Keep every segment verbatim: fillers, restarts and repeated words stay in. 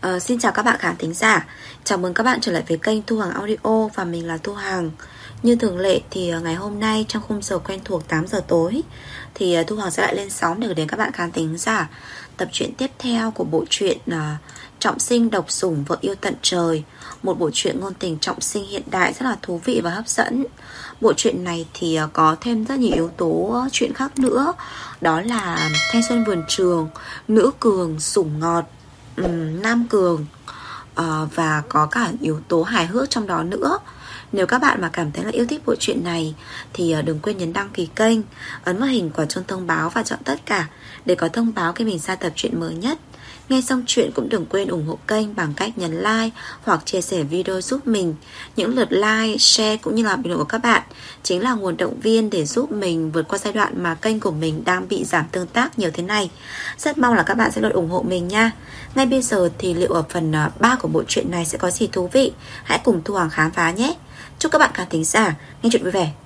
Ờ, xin chào các bạn khán thính giả. Chào mừng các bạn trở lại với kênh Thu Hằng Audio. Và mình là Thu Hằng. Như thường lệ thì ngày hôm nay trong khung giờ quen thuộc tám giờ tối thì Thu Hằng sẽ lại lên sóng để gửi đến các bạn khán thính giả tập truyện tiếp theo của bộ truyện uh, Trọng Sinh Độc Sủng Vợ Yêu Tận Trời. Một bộ truyện ngôn tình trọng sinh hiện đại rất là thú vị và hấp dẫn. Bộ truyện này thì uh, có thêm rất nhiều yếu tố chuyện khác nữa. Đó là thanh xuân vườn trường, nữ cường, sủng ngọt, um, nam cường, uh, và có cả yếu tố hài hước trong đó nữa. Nếu các bạn mà cảm thấy là yêu thích bộ truyện này thì đừng quên nhấn đăng ký kênh, ấn vào hình quả chuông thông báo và chọn tất cả để có thông báo khi mình ra tập truyện mới nhất. Nghe xong chuyện cũng đừng quên ủng hộ kênh bằng cách nhấn like hoặc chia sẻ video giúp mình. Những lượt like, share cũng như là bình luận của các bạn chính là nguồn động viên để giúp mình vượt qua giai đoạn mà kênh của mình đang bị giảm tương tác nhiều thế này. Rất mong là các bạn sẽ luôn ủng hộ mình nha. Ngay bây giờ thì liệu ở phần ba của bộ truyện này sẽ có gì thú vị? Hãy cùng Thu Hằng khám phá nhé. Chúc các bạn khán thính giả nghe chuyện vui vẻ.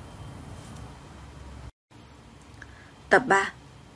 Tập ba.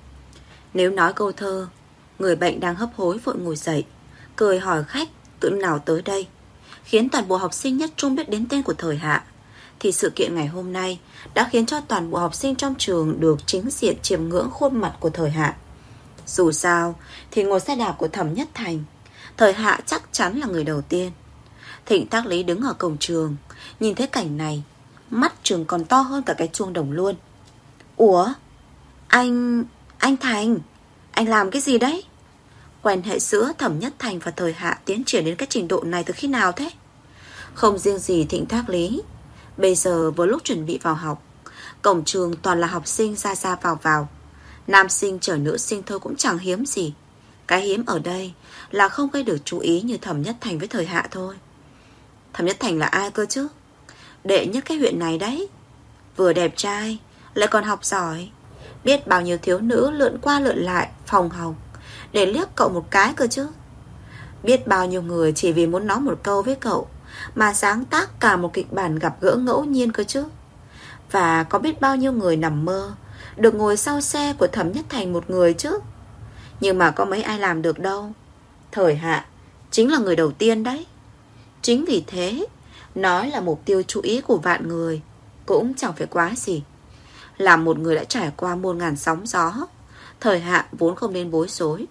Nếu nói câu thơ, người bệnh đang hấp hối vội ngồi dậy, cười hỏi khách tự nào tới đây, khiến toàn bộ học sinh nhất trung biết đến tên của Thời Hạ, thì sự kiện ngày hôm nay đã khiến cho toàn bộ học sinh trong trường được chính diện chiêm ngưỡng khuôn mặt của Thời Hạ. Dù sao thì ngồi xe đạp của Thẩm Nhất Thành, Thời Hạ chắc chắn là người đầu tiên. Thịnh Tác Lý đứng ở cổng trường, nhìn thấy cảnh này, mắt trường còn to hơn cả cái chuông đồng luôn. Ủa? Anh... anh Thành, anh làm cái gì đấy? Quan hệ giữa Thẩm Nhất Thành và Thời Hạ tiến triển đến cái trình độ này từ khi nào thế? Không riêng gì Thịnh Tác Lý, bây giờ vừa lúc chuẩn bị vào học, cổng trường toàn là học sinh ra ra vào vào. Nam sinh chở nữ sinh thôi cũng chẳng hiếm gì. Cái hiếm ở đây là không gây được chú ý như Thẩm Nhất Thành với Thời Hạ thôi. Thẩm Nhất Thành là ai cơ chứ? Đệ nhất cái huyện này đấy. Vừa đẹp trai lại còn học giỏi. Biết bao nhiêu thiếu nữ lượn qua lượn lại phòng học để liếc cậu một cái cơ chứ. Biết bao nhiêu người chỉ vì muốn nói một câu với cậu mà sáng tác cả một kịch bản gặp gỡ ngẫu nhiên cơ chứ. Và có biết bao nhiêu người nằm mơ được ngồi sau xe của Thẩm Nhất Thành một người chứ. Nhưng mà có mấy ai làm được đâu. Thời Hạ chính là người đầu tiên đấy. Chính vì thế, nói là mục tiêu chú ý của vạn người cũng chẳng phải quá gì. Là một người đã trải qua muôn ngàn sóng gió, Thời Hạ vốn không nên bối rối.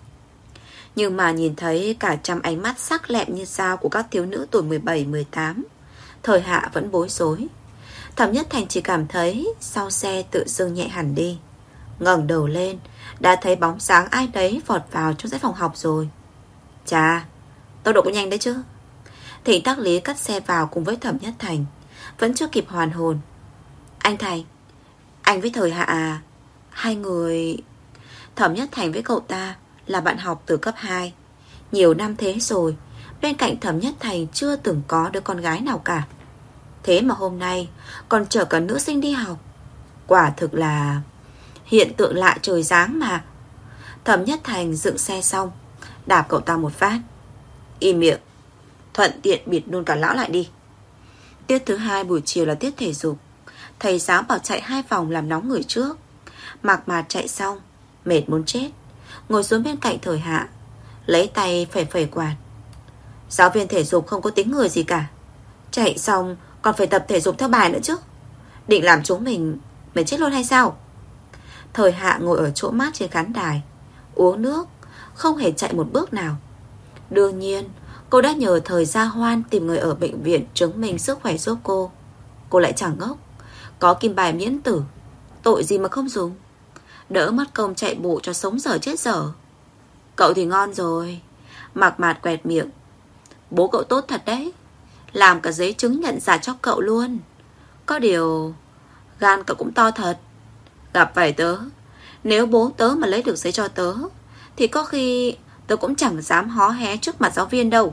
Nhưng mà nhìn thấy cả trăm ánh mắt sắc lẹm như dao của các thiếu nữ tuổi mười bảy mười tám, Thời Hạ vẫn bối rối. Thẩm Nhất Thành chỉ cảm thấy sau xe tự dưng nhẹ hẳn đi. Ngẩng đầu lên, đã thấy bóng sáng ai đấy vọt vào trong dãy phòng học rồi. Chà, tốc độ cũng nhanh đấy chứ. Thịnh Tác Lý cắt xe vào cùng với Thẩm Nhất Thành, vẫn chưa kịp hoàn hồn. Anh Thành, anh với Thời Hạ à? Hai người... Thẩm Nhất Thành với cậu ta là bạn học từ cấp hai. Nhiều năm thế rồi, bên cạnh Thẩm Nhất Thành chưa từng có đứa con gái nào cả. Thế mà hôm nay còn chở cả nữ sinh đi học. Quả thực là hiện tượng lạ trời giáng mà. Thẩm Nhất Thành dựng xe xong, đạp cậu ta một phát. Im miệng, thuận tiện bịt luôn cả lão lại đi. Tiết thứ hai buổi chiều là tiết thể dục. Thầy giáo bảo chạy hai vòng làm nóng người trước. Mạc Mạt chạy xong, mệt muốn chết, ngồi xuống bên cạnh Thời Hạ, lấy tay phẩy phẩy quạt. Giáo viên thể dục không có tính người gì cả. Chạy xong còn phải tập thể dục theo bài nữa chứ. Định làm chúng mình mệt chết luôn hay sao? Thời Hạ ngồi ở chỗ mát trên khán đài, uống nước, không hề chạy một bước nào. Đương nhiên cô đã nhờ Thời Gia Hoan tìm người ở bệnh viện chứng minh sức khỏe giúp cô. Cô lại chẳng ngốc, có kim bài miễn tử, tội gì mà không dùng. Đỡ mất công chạy bộ cho sống dở chết dở. Cậu thì ngon rồi. Mạc Mạt quẹt miệng. Bố cậu tốt thật đấy, làm cả giấy chứng nhận giả cho cậu luôn. Có điều gan cậu cũng to thật. Gặp phải tớ, nếu bố tớ mà lấy được giấy cho tớ thì có khi tớ cũng chẳng dám hó hé trước mặt giáo viên đâu.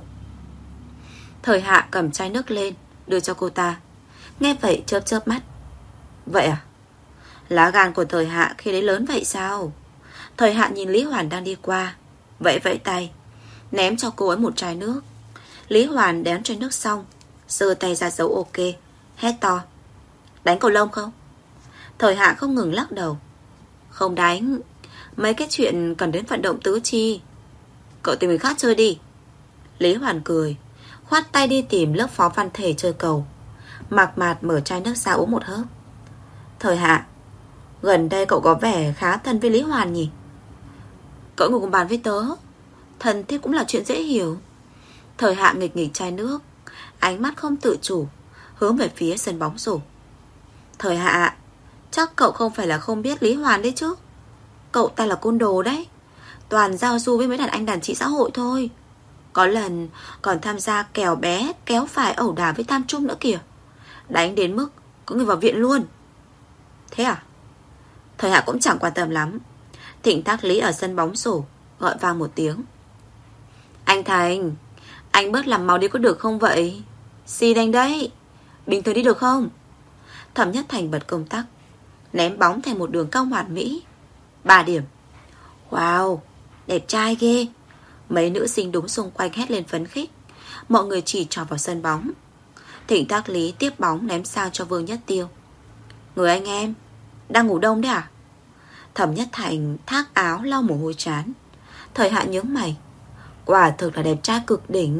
Thời Hạ cầm chai nước lên, đưa cho cô ta. Nghe vậy chớp chớp mắt. Vậy à? Lá gan của Thời Hạ khi đấy lớn vậy sao? Thời Hạ nhìn Lý Hoàn đang đi qua, vẫy vẫy tay, ném cho cô ấy một chai nước. Lý Hoàn đếm chai nước xong, giơ tay ra dấu ok, hét to. Đánh cầu lông không? Thời Hạ không ngừng lắc đầu. Không đánh, mấy cái chuyện cần đến vận động tứ chi. Cậu tìm người khác chơi đi. Lý Hoàn cười, khoát tay đi tìm lớp phó văn thể chơi cầu. Mạc Mạt mở chai nước ra uống một hớp. Thời Hạ, gần đây cậu có vẻ khá thân với Lý Hoàn nhỉ? Cậu ngồi cùng bàn với tớ, thân thiết cũng là chuyện dễ hiểu. Thời Hạ nghịch nghịch chai nước, ánh mắt không tự chủ hướng về phía sân bóng rổ. Thời Hạ, chắc cậu không phải là không biết Lý Hoàn đấy chứ? Cậu ta là côn đồ đấy, toàn giao du với mấy đàn anh đàn chị xã hội thôi. Có lần còn tham gia kèo bé kéo phải ẩu đả với Tam Trung nữa kìa. Đánh đến mức có người vào viện luôn. Thế à? Thời Hạ cũng chẳng quan tâm lắm. Thỉnh thác Lý ở sân bóng rổ gọi vang một tiếng. Anh Thành, anh bớt làm máu đi có được không vậy? Xin anh đấy, bình thường đi được không? Thẩm Nhất Thành bật công tắc, ném bóng thành một đường cong hoàn mỹ. Ba điểm. Wow, đẹp trai ghê. Mấy nữ sinh đúng xung quanh hét lên phấn khích. Mọi người chỉ trò vào sân bóng. Thỉnh Thác Lý tiếp bóng ném sang cho Vương Nhất Tiêu. Người anh em đang ngủ đông đấy à? Thẩm Nhất Thành thác áo lau mồ hôi trán. Thời Hạ nhướng mày. Quả thực là đẹp trai cực đỉnh.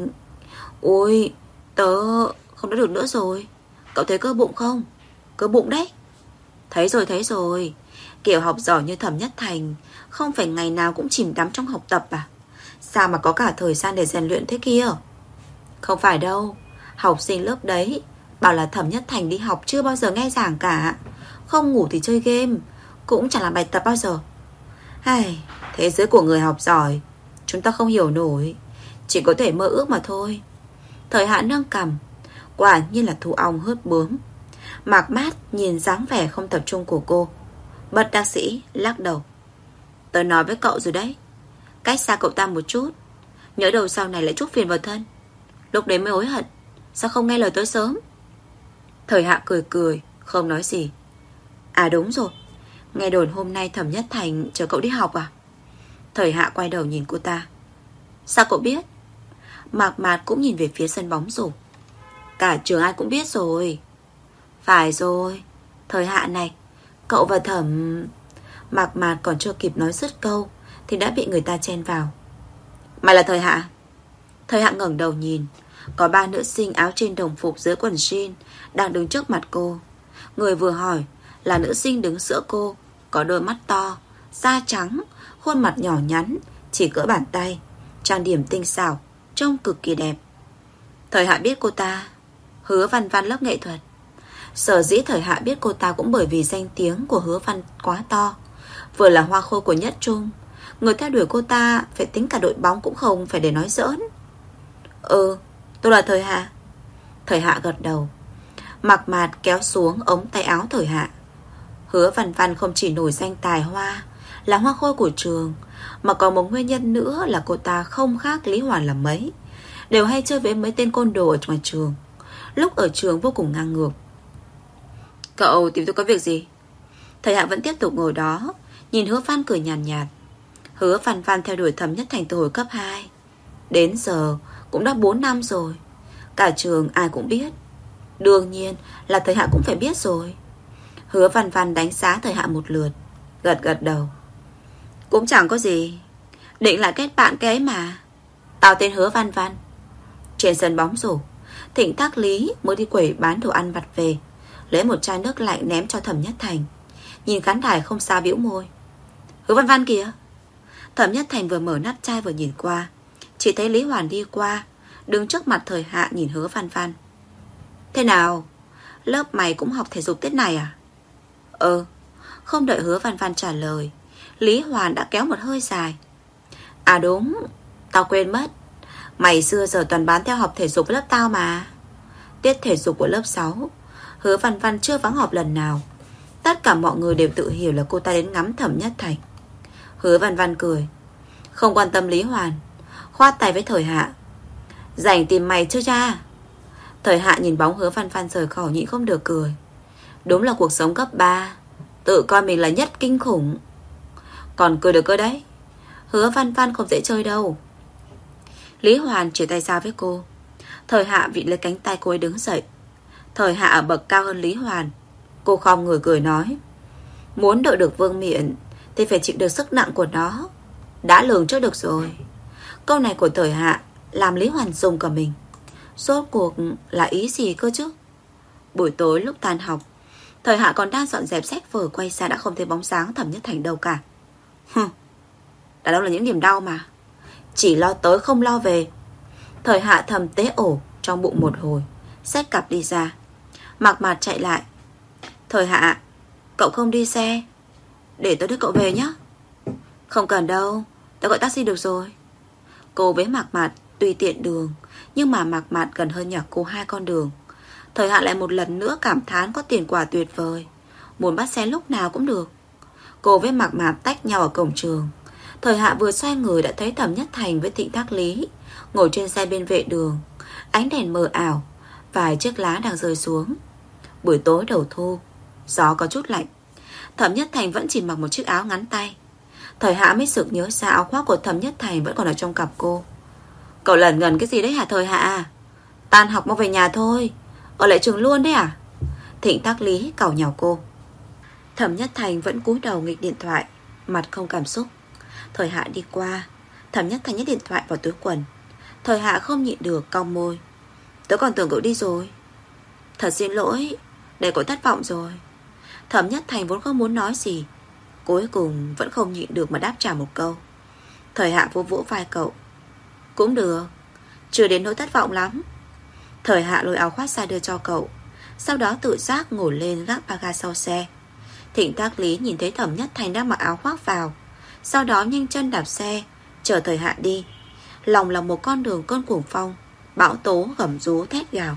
Ôi, tớ không nói được nữa rồi. Cậu thấy cơ bụng không? Cơ bụng đấy. Thấy rồi thấy rồi. Kiểu học giỏi như Thẩm Nhất Thành không phải ngày nào cũng chìm đắm trong học tập à? Sao mà có cả thời gian để rèn luyện thế kia? Không phải đâu. Học sinh lớp đấy bảo là Thẩm Nhất Thành đi học chưa bao giờ nghe giảng cả. Không ngủ thì chơi game, cũng chẳng làm bài tập bao giờ. Ai, thế giới của người học giỏi chúng ta không hiểu nổi, chỉ có thể mơ ước mà thôi. Thời Hạ nâng cằm, quả nhiên là thu ong hớt bướm. Mạc Mát nhìn dáng vẻ không tập trung của cô, bất đắc sĩ lắc đầu. Tớ nói với cậu rồi đấy, cách xa cậu ta một chút, nhớ đầu sau này lại chuốc phiền vào thân. Lúc đấy mới hối hận, sao không nghe lời tớ sớm. Thời Hạ cười cười, không nói gì. À đúng rồi, nghe đồn hôm nay Thẩm Nhất Thành chờ cậu đi học à? Thời Hạ quay đầu nhìn cô ta. Sao cậu biết? Mạc Mạt cũng nhìn về phía sân bóng rổ. Cả trường ai cũng biết rồi. Phải rồi, Thời Hạ này, cậu và Thẩm... Mạc Mạt còn chưa kịp nói dứt câu thì đã bị người ta chen vào. Mày là Thời Hạ? Thời Hạ ngẩng đầu nhìn, có ba nữ sinh áo trên đồng phục dưới quần jean đang đứng trước mặt cô. Người vừa hỏi là nữ sinh đứng giữa cô, có đôi mắt to, da trắng, khuôn mặt nhỏ nhắn, chỉ cỡ bàn tay, trang điểm tinh xảo, trông cực kỳ đẹp. Thời Hạ biết cô ta, Hứa Văn Văn lớp nghệ thuật. Sở dĩ Thời Hạ biết cô ta cũng bởi vì danh tiếng của Hứa Văn quá to. Vừa là hoa khôi của Nhất Trung, người theo đuổi cô ta phải tính cả đội bóng cũng không phải để nói giỡn. Ừ, tôi là Thời Hạ. Thời Hạ gật đầu. Mạc Mạt kéo xuống ống tay áo Thời Hạ. Hứa Văn Văn không chỉ nổi danh tài hoa, là hoa khôi của trường, mà còn một nguyên nhân nữa là cô ta không khác Lý Hoàn là mấy, đều hay chơi với mấy tên côn đồ ở ngoài trường. Lúc ở trường vô cùng ngang ngược. Cậu tìm tôi có việc gì? Thời Hạ vẫn tiếp tục ngồi đó, nhìn Hứa Văn cười nhàn nhạt, nhạt. Hứa Văn Văn theo đuổi Thẩm Nhất Thành từ hồi cấp hai, đến giờ cũng đã bốn năm rồi. Cả trường ai cũng biết, đương nhiên là Thời Hạ cũng phải biết rồi. Hứa Văn Văn đánh giá Thời Hạ một lượt, gật gật đầu. Cũng chẳng có gì, định lại kết bạn cái ấy mà. Tao tên Hứa Văn Văn. Trên sân bóng rổ, Thỉnh Thác Lý mới đi quẩy bán đồ ăn vặt về, lấy một chai nước lạnh ném cho Thẩm Nhất Thành. Nhìn khán đài không xa bĩu môi. Hứa Văn Văn kìa. Thẩm Nhất Thành vừa mở nắp chai vừa nhìn qua, chỉ thấy Lý Hoàn đi qua, đứng trước mặt Thời Hạ nhìn Hứa Văn Văn. Thế nào, lớp mày cũng học thể dục Tết này à? Ừ. Không đợi Hứa Văn Văn trả lời, Lý Hoàn đã kéo một hơi dài. À đúng, tao quên mất, mày xưa giờ toàn bán theo học thể dục với lớp tao mà. Tiết thể dục của lớp sáu, Hứa Văn Văn chưa vắng họp lần nào. Tất cả mọi người đều tự hiểu là cô ta đến ngắm Thẩm Nhất Thành. Hứa Văn Văn cười, không quan tâm Lý Hoàn, khoát tay với Thời Hạ. Rảnh tìm mày chưa cha? Thời Hạ nhìn bóng Hứa Văn Văn rời khỏi nhịn không được cười. Đúng là cuộc sống cấp ba, tự coi mình là nhất kinh khủng. Còn cười được cơ đấy. Hứa Văn Văn không dễ chơi đâu. Lý Hoàn chỉ tay ra với cô. Thời Hạ vịn lấy cánh tay cô ấy đứng dậy. Thời Hạ ở bậc cao hơn Lý Hoàn. Cô khom người cười nói, muốn đợi được vương miện thì phải chịu được sức nặng của nó. Đã lường trước được rồi. Câu này của Thời Hạ làm Lý Hoàn dùng cả mình. Rốt cuộc là ý gì cơ chứ? Buổi tối lúc tan học, Thời Hạ còn đang dọn dẹp sách vở, quay ra đã không thấy bóng dáng Thẩm Nhất Thành đâu cả. Hừ, đã đâu là những niềm đau mà, chỉ lo tới không lo về. Thời Hạ thầm tế ổ trong bụng một hồi, xách cặp đi ra. Mạc Mạt chạy lại. Thời Hạ, cậu không đi xe, để tôi đưa cậu về nhé. Không cần đâu, tôi gọi taxi được rồi. Cô với Mạc Mạt tùy tiện đường, nhưng mà Mạc Mạt gần hơn nhà cô hai con đường. Thời Hạ lại một lần nữa cảm thán có tiền quả tuyệt vời, muốn bắt xe lúc nào cũng được. Cô với Mạc Mạt tách nhau ở cổng trường. Thời Hạ vừa xoay người đã thấy Thẩm Nhất Thành với Thịnh Thác Lý ngồi trên xe bên vệ đường. Ánh đèn mờ ảo, vài chiếc lá đang rơi xuống. Buổi tối đầu thu, gió có chút lạnh. Thẩm Nhất Thành vẫn chỉ mặc một chiếc áo ngắn tay. Thời Hạ mới sực nhớ ra áo khoác của Thẩm Nhất Thành vẫn còn ở trong cặp cô. Cậu lẩn ngẩn cái gì đấy hả Thời Hạ? Tan học mau về nhà thôi, ở lại trường luôn đấy à? Thịnh Thác Lý càu nhàu cô. Thẩm Nhất Thành vẫn cúi đầu nghịch điện thoại, mặt không cảm xúc. Thời Hạ đi qua, Thẩm Nhất Thành nhét điện thoại vào túi quần. Thời Hạ không nhịn được cong môi. Tớ còn tưởng cậu đi rồi. Thật xin lỗi, để cậu thất vọng rồi. Thẩm Nhất Thành vốn không muốn nói gì, cuối cùng vẫn không nhịn được mà đáp trả một câu. Thời Hạ vỗ vỗ vai cậu. Cũng được, chưa đến nỗi thất vọng lắm. Thời Hạ lôi áo khoác ra đưa cho cậu, sau đó tự giác ngồi lên gác ba ga sau xe. Thịnh Thác Lý nhìn thấy Thẩm Nhất Thành đang mặc áo khoác vào, sau đó nhanh chân đạp xe chở Thời Hạ đi. Lòng là một con đường cơn cuồng phong, bão tố gầm rú thét gào.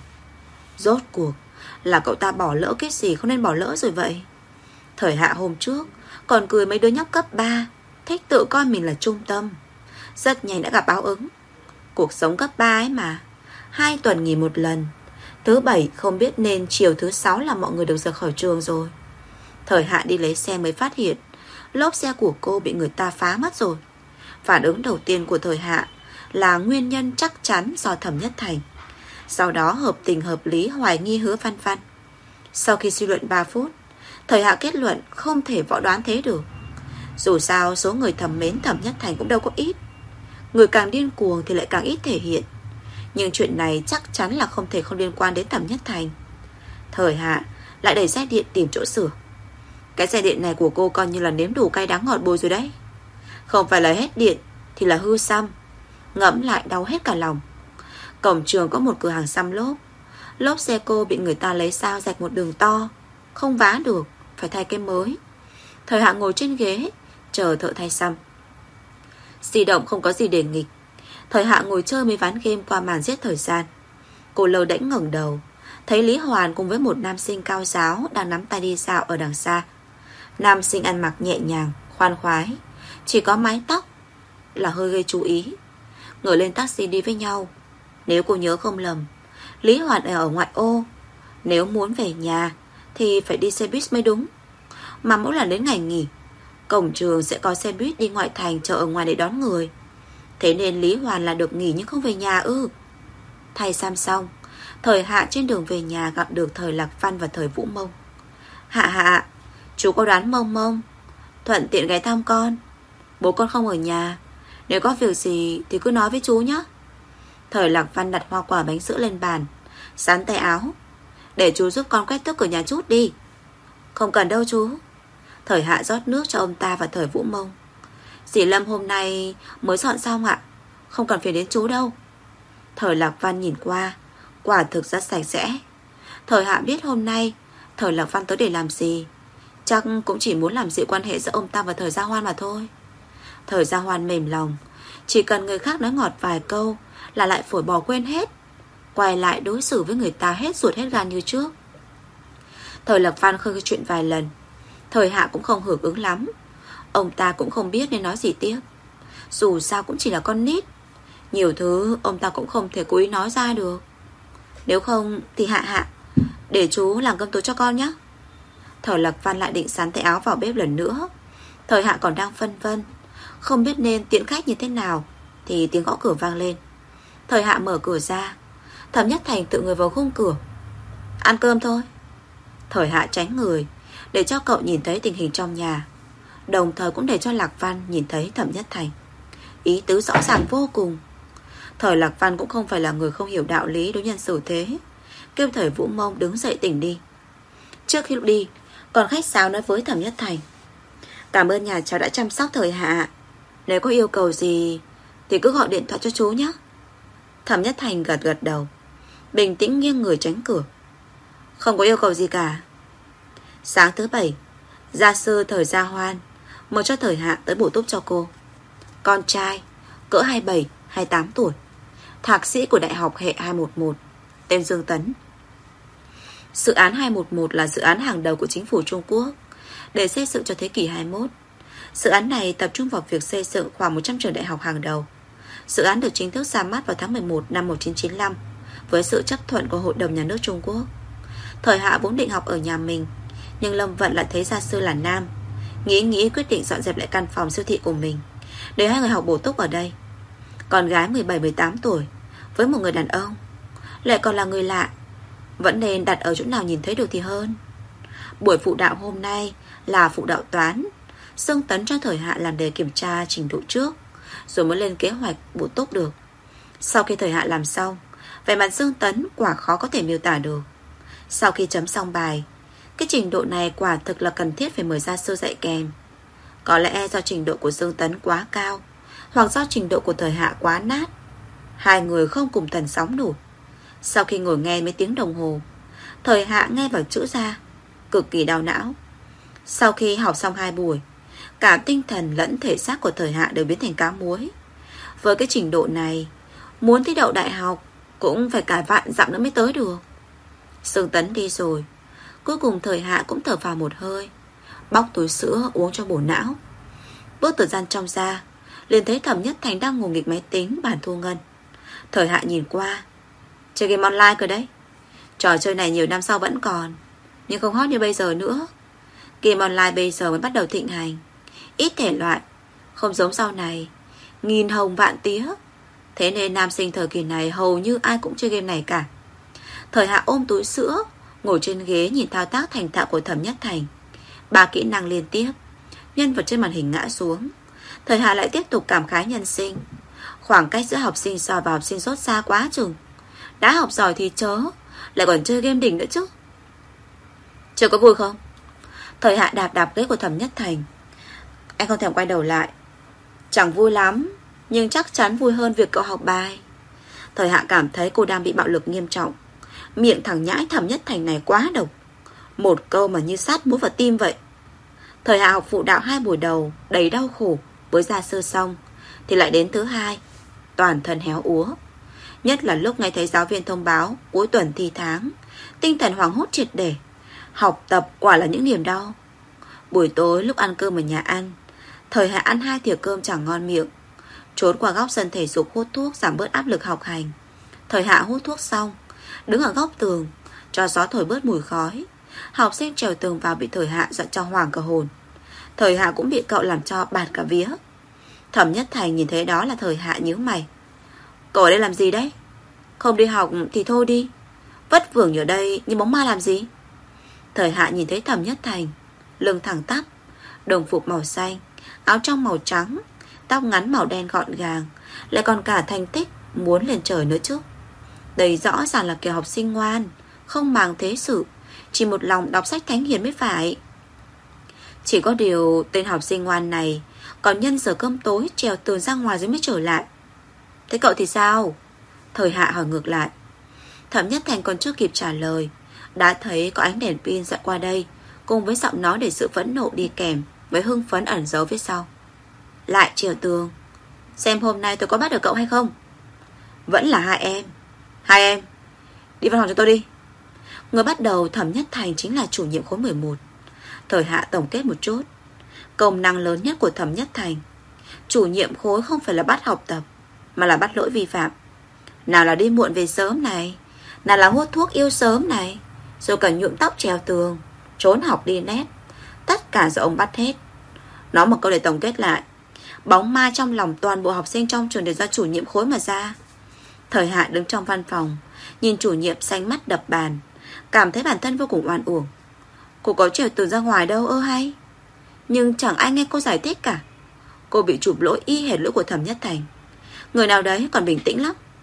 Rốt cuộc là cậu ta bỏ lỡ cái gì không nên bỏ lỡ rồi vậy? Thời Hạ hôm trước còn cười mấy đứa nhóc cấp ba, thích tự coi mình là trung tâm. Rất nhanh đã gặp báo ứng. Cuộc sống cấp ba ấy mà, hai tuần nghỉ một lần. Thứ bảy không biết nên chiều thứ sáu là mọi người được rời khỏi trường rồi. Thời Hạ đi lấy xe mới phát hiện lốp xe của cô bị người ta phá mất rồi. Phản ứng đầu tiên của Thời Hạ là nguyên nhân chắc chắn do Thẩm Nhất Thành. Sau đó hợp tình hợp lý hoài nghi Hứa Văn Văn. Sau khi suy luận ba phút, Thời Hạ kết luận không thể võ đoán thế được. Dù sao số người thầm mến Thẩm Nhất Thành cũng đâu có ít. Người càng điên cuồng thì lại càng ít thể hiện. Nhưng chuyện này chắc chắn là không thể không liên quan đến Thẩm Nhất Thành. Thời Hạ lại đẩy xe điện tìm chỗ sửa. Cái xe điện này của cô coi như là nếm đủ cay đắng ngọt bùi rồi đấy. Không phải là hết điện thì là hư xăm. Ngẫm lại đau hết cả lòng. Cổng trường có một cửa hàng xăm lốp. Lốp xe cô bị người ta lấy dao rạch một đường to, không vá được, phải thay cái mới. Thời Hạ ngồi trên ghế chờ thợ thay xăm. Di động không có gì để nghịch. Thời Hạ ngồi chơi mấy ván game qua màn giết thời gian. Cô lơ đễnh ngẩng đầu, thấy Lý Hoàn cùng với một nam sinh cao giáo đang nắm tay đi dạo ở đằng xa. Nam sinh ăn mặc nhẹ nhàng, khoan khoái, chỉ có mái tóc là hơi gây chú ý. Ngồi lên taxi đi với nhau. Nếu cô nhớ không lầm, Lý Hoàn ở ngoại ô. Nếu muốn về nhà thì phải đi xe buýt mới đúng. Mà mỗi lần đến ngày nghỉ, cổng trường sẽ có xe buýt đi ngoại thành chờ ở ngoài để đón người. Thế nên Lý Hoàn là được nghỉ nhưng không về nhà ư? Thay xăm xong, Thời Hạ trên đường về nhà gặp được Thời Lạc Văn và Thời Vũ Mông. Hạ Hạ, chú có đoán Mông Mông, thuận tiện ghé thăm con. Bố con không ở nhà, nếu có việc gì thì cứ nói với chú nhé. Thời Lạc Văn đặt hoa quả bánh sữa lên bàn, sắn tay áo. Để chú giúp con quét tước cửa nhà chút đi. Không cần đâu chú. Thời Hạ rót nước cho ông ta và Thời Vũ Mông. Dì Lâm hôm nay mới dọn xong ạ, không cần phiền đến chú đâu. Thời Lạc Văn nhìn qua, quả thực rất sạch sẽ. Thời Hạ biết hôm nay Thời Lạc Văn tới để làm gì. Chắc cũng chỉ muốn làm dịu quan hệ giữa ông ta và Thời Gia Hoan mà thôi. Thời Gia Hoan mềm lòng, chỉ cần người khác nói ngọt vài câu là lại phổi bò quên hết, quay lại đối xử với người ta hết ruột hết gan như trước. Thời Lạc Văn khơi chuyện vài lần, Thời Hạ cũng không hưởng ứng lắm. Ông ta cũng không biết nên nói gì tiếp. Dù sao cũng chỉ là con nít, nhiều thứ ông ta cũng không thể cố ý nói ra được. Nếu không thì Hạ Hạ, để chú làm cơm tối cho con nhé. Thời Lạc Văn lại định sắn tay áo vào bếp lần nữa. Thời Hạ còn đang phân vân, không biết nên tiễn khách như thế nào, thì tiếng gõ cửa vang lên. Thời Hạ mở cửa ra. Thẩm Nhất Thành tự người vào khung cửa. Ăn cơm thôi. Thời Hạ tránh người để cho cậu nhìn thấy tình hình trong nhà, đồng thời cũng để cho Lạc Văn nhìn thấy Thẩm Nhất Thành. Ý tứ rõ ràng vô cùng. Thời Lạc Văn cũng không phải là người không hiểu đạo lý đối nhân xử thế, kêu Thời Vũ Mông đứng dậy tỉnh đi. Trước khi lúc đi, còn khách sáo nói với Thẩm Nhất Thành: cảm ơn nhà cháu đã chăm sóc Thời Hạ, nếu có yêu cầu gì thì cứ gọi điện thoại cho chú nhé. Thẩm Nhất Thành gật gật đầu, bình tĩnh nghiêng người tránh cửa. Không có yêu cầu gì cả. Sáng thứ bảy, gia sư Thời Gia Hoan mời cho Thời Hạ tới bổ túc cho cô. Con trai cỡ hai mươi bảy hai mươi tám tuổi, thạc sĩ của Đại học hệ hai một một, tên Dương Tấn. Dự án hai một một là dự án hàng đầu của chính phủ Trung Quốc để xây dựng cho thế kỷ hai mươi mốt. Dự án này tập trung vào việc xây dựng khoảng một trăm trường đại học hàng đầu. Dự án được chính thức ra mắt vào tháng mười một năm một nghìn chín trăm chín mươi lăm với sự chấp thuận của Hội đồng Nhà nước Trung Quốc. Thời Hạ vốn định học ở nhà mình, nhưng Lâm Vận lại thấy gia sư là nam, nghĩ nghĩ quyết định dọn dẹp lại căn phòng siêu thị của mình để hai người học bổ túc ở đây. Con gái mười bảy mười tám tuổi với một người đàn ông, lại còn là người lạ, vẫn nên đặt ở chỗ nào nhìn thấy được thì hơn. Buổi phụ đạo hôm nay là phụ đạo toán. Dương Tấn cho Thời Hạ làm đề kiểm tra trình độ trước, rồi mới lên kế hoạch bổ túc được. Sau khi Thời Hạ làm xong, vẻ mặt Dương Tấn quả khó có thể miêu tả được. Sau khi chấm xong bài, cái trình độ này quả thực là cần thiết phải mời gia sư dạy kèm. Có lẽ do trình độ của Dương Tấn quá cao, hoặc do trình độ của Thời Hạ quá nát, hai người không cùng tần sóng nổi. Sau khi ngồi nghe mấy tiếng đồng hồ, Thời Hạ nghe vào chữ ra, cực kỳ đau não. Sau khi học xong hai buổi, cả tinh thần lẫn thể xác của Thời Hạ đều biến thành cá muối. Với cái trình độ này, muốn thi đậu đại học cũng phải cả vạn dặm nữa mới tới được. Dương Tấn đi rồi, cuối cùng Thời Hạ cũng thở vào một hơi, bóc túi sữa uống cho bổ não. Bước từ gian trong ra, liền thấy Thẩm Nhất Thành đang ngồi nghịch máy tính bàn thu ngân. Thời Hạ nhìn qua, chơi game online cơ đấy. Trò chơi này nhiều năm sau vẫn còn, nhưng không hot như bây giờ nữa. Game online bây giờ mới bắt đầu thịnh hành, ít thể loại, không giống sau này nghìn hồng vạn tía. Thế nên nam sinh thời kỳ này hầu như ai cũng chơi game này cả. Thời Hạ ôm túi sữa, ngồi trên ghế nhìn thao tác thành thạo của Thẩm Nhất Thành. Ba kỹ năng liên tiếp, nhân vật trên màn hình ngã xuống. Thời Hạ lại tiếp tục cảm khái nhân sinh. Khoảng cách giữa học sinh so và học sinh rốt xa quá chừng. Đã học giỏi thì chớ, lại còn chơi game đỉnh nữa chứ. Chưa có vui không? Thời Hạ đạp đạp ghế của Thẩm Nhất Thành. Anh không thèm quay đầu lại. Chẳng vui lắm, nhưng chắc chắn vui hơn việc cậu học bài. Thời Hạ cảm thấy cô đang bị bạo lực nghiêm trọng. Miệng thằng nhãi Thẩm Nhất Thành này quá độc, một câu mà như sát mũi vào tim vậy. Thời Hạ học phụ đạo hai buổi đầu đầy đau khổ với gia sư xong, thì lại đến thứ hai, toàn thân héo úa. Nhất là lúc nghe thấy giáo viên thông báo cuối tuần thi tháng, tinh thần hoảng hốt triệt để. Học tập quả là những niềm đau. Buổi tối lúc ăn cơm ở nhà ăn, Thời Hạ ăn hai thìa cơm chẳng ngon miệng, trốn qua góc sân thể dục hút thuốc giảm bớt áp lực học hành. Thời Hạ hút thuốc xong, đứng ở góc tường cho gió thổi bớt mùi khói. Học sinh trèo tường vào bị Thời Hạ dọa cho hoảng cả hồn. Thời Hạ cũng bị cậu làm cho bạt cả vía. Thẩm Nhất Thành nhìn thấy đó là Thời Hạ nhíu mày. Cậu ở đây làm gì đấy? Không đi học thì thôi đi, vất vưởng ở đây như bóng ma làm gì? Thời Hạ nhìn thấy Thẩm Nhất Thành, lưng thẳng tắp, đồng phục màu xanh, áo trong màu trắng, tóc ngắn màu đen gọn gàng, lại còn cả thành tích muốn lên trời nữa chứ. Đây rõ ràng là kiểu học sinh ngoan, không màng thế sự, chỉ một lòng đọc sách thánh hiền mới phải. Chỉ có điều tên học sinh ngoan này còn nhân giờ cơm tối trèo tường ra ngoài rồi mới trở lại. Thế cậu thì sao? Thời Hạ hỏi ngược lại. Thẩm Nhất Thành còn chưa kịp trả lời, đã thấy có ánh đèn pin dọi qua đây, cùng với giọng nói để sự phẫn nộ đi kèm với hưng phấn ẩn giấu phía sau. Lại trèo tường, xem hôm nay tôi có bắt được cậu hay không? Vẫn là hai em. Hai em, đi văn phòng cho tôi đi. Người bắt đầu Thẩm Nhất Thành chính là chủ nhiệm khối mười một. Thời Hạ tổng kết một chút. Công năng lớn nhất của Thẩm Nhất Thành, chủ nhiệm khối không phải là bắt học tập, mà là bắt lỗi vi phạm. Nào là đi muộn về sớm này, nào là hút thuốc yêu sớm này, rồi cả nhuộm tóc trèo tường, trốn học đi nét. Tất cả do ông bắt hết. Nói một câu để tổng kết lại, bóng ma trong lòng toàn bộ học sinh trong trường đều do chủ nhiệm khối mà ra. Thời Hạ đứng trong văn phòng, nhìn chủ nhiệm xanh mắt đập bàn, cảm thấy bản thân vô cùng oan uổng. Cô có trèo tường ra ngoài đâu ơ hay? Nhưng chẳng ai nghe cô giải thích cả. Cô bị chụp lỗi y hệt lỗi của Thẩm Nhất Thành. Người nào đấy còn bình tĩnh lắm,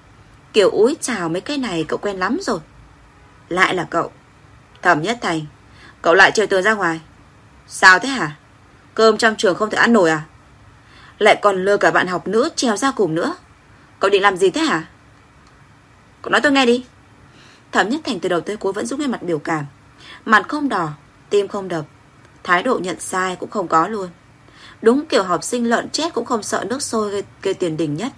Kiểu úi chào mấy cái này cậu quen lắm rồi. Lại là cậu. Thẩm Nhất Thành, cậu lại trèo tường ra ngoài. Sao thế hả? Cơm trong trường không thể ăn nổi à? Lại còn lừa cả bạn học nữ trèo ra cùng nữa. Cậu định làm gì thế hả? Cậu nói tôi nghe đi. Thẩm Nhất Thành từ đầu tới cuối vẫn giữ nguyên mặt biểu cảm. Mặt không đỏ, tim không đập, thái độ nhận sai cũng không có luôn. Đúng kiểu học sinh lợn chết cũng không sợ nước sôi gây, gây tiền đình nhất.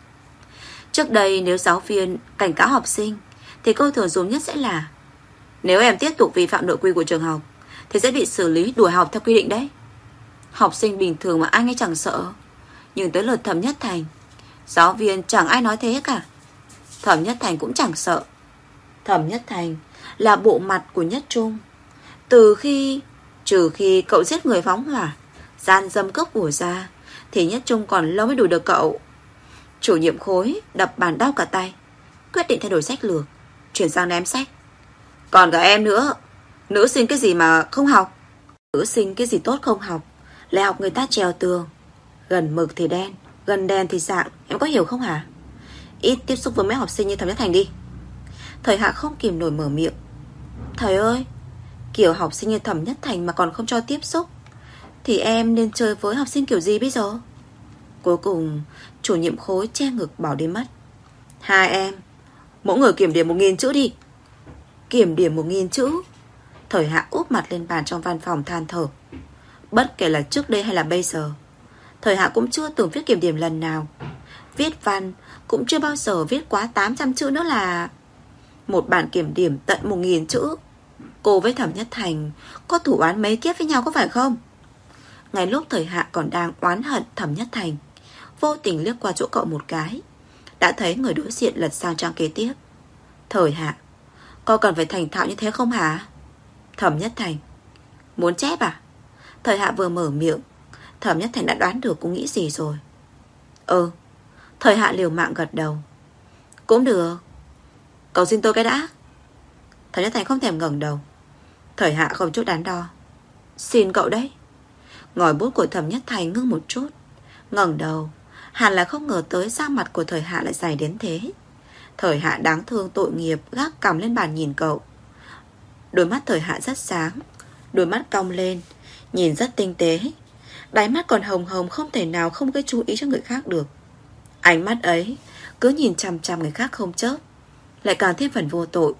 Trước đây nếu giáo viên cảnh cáo học sinh thì câu thường dùng nhất sẽ là: nếu em tiếp tục vi phạm nội quy của trường học thì sẽ bị xử lý đuổi học theo quy định đấy. Học sinh bình thường mà ai nghe chẳng sợ. Nhưng tới lượt Thẩm Nhất Thành, giáo viên chẳng ai nói thế cả. Thẩm Nhất Thành cũng chẳng sợ. Thẩm Nhất Thành là bộ mặt của Nhất Trung. Từ khi Trừ khi cậu giết người phóng hỏa, gian dâm cướp của ra, thì Nhất Trung còn lâu mới đuổi được cậu. Chủ nhiệm khối đập bàn đau cả tay, quyết định thay đổi sách lược, chuyển sang ném sách. Còn cả em nữa, nữ sinh cái gì mà không học? Nữ sinh cái gì tốt không học, lại học người ta trèo tường. Gần mực thì đen, gần đen thì sạng, em có hiểu không hả? Ít tiếp xúc với mấy học sinh như Thẩm Nhất Thành đi. Thời Hạ không kìm nổi mở miệng. Thầy ơi, kiểu học sinh như Thẩm Nhất Thành mà còn không cho tiếp xúc thì em nên chơi với học sinh kiểu gì bây giờ? Cuối cùng chủ nhiệm khối che ngực bỏ đi mất. Hai em mỗi người kiểm điểm một nghìn chữ đi. Kiểm điểm một nghìn chữ? Thời Hạ úp mặt lên bàn trong văn phòng than thở. Bất kể là trước đây hay là bây giờ, Thời Hạ cũng chưa từng viết kiểm điểm lần nào. Viết văn cũng chưa bao giờ viết quá tám trăm chữ nữa là. Một bản kiểm điểm tận một nghìn chữ. Cô với Thẩm Nhất Thành có thủ oán mấy kiếp với nhau có phải không? Ngay lúc Thời Hạ còn đang oán hận Thẩm Nhất Thành, vô tình liếc qua chỗ cậu một cái, đã thấy người đối diện lật sang trang kế tiếp. Thời Hạ, có cần phải thành thạo như thế không hả? Thẩm Nhất Thành, muốn chép à? Thời Hạ vừa mở miệng, Thẩm Nhất Thành đã đoán được cô nghĩ gì rồi. Ừ. Thời Hạ liều mạng gật đầu. Cũng được. Cậu xin tôi cái đã. Thẩm Nhất Thành không thèm ngẩng đầu. Thời Hạ không chút đắn đo. Xin cậu đấy. Ngòi bút của Thẩm Nhất Thành ngưng một chút, ngẩng đầu. Hẳn là không ngờ tới da mặt của Thời Hạ lại dày đến thế. Thời Hạ đáng thương tội nghiệp gác cằm lên bàn nhìn cậu. Đôi mắt Thời Hạ rất sáng, đôi mắt cong lên, nhìn rất tinh tế. Đáy mắt còn hồng hồng không thể nào không gây chú ý cho người khác được. Ánh mắt ấy cứ nhìn chằm chằm người khác không chớp, lại càng thêm phần vô tội.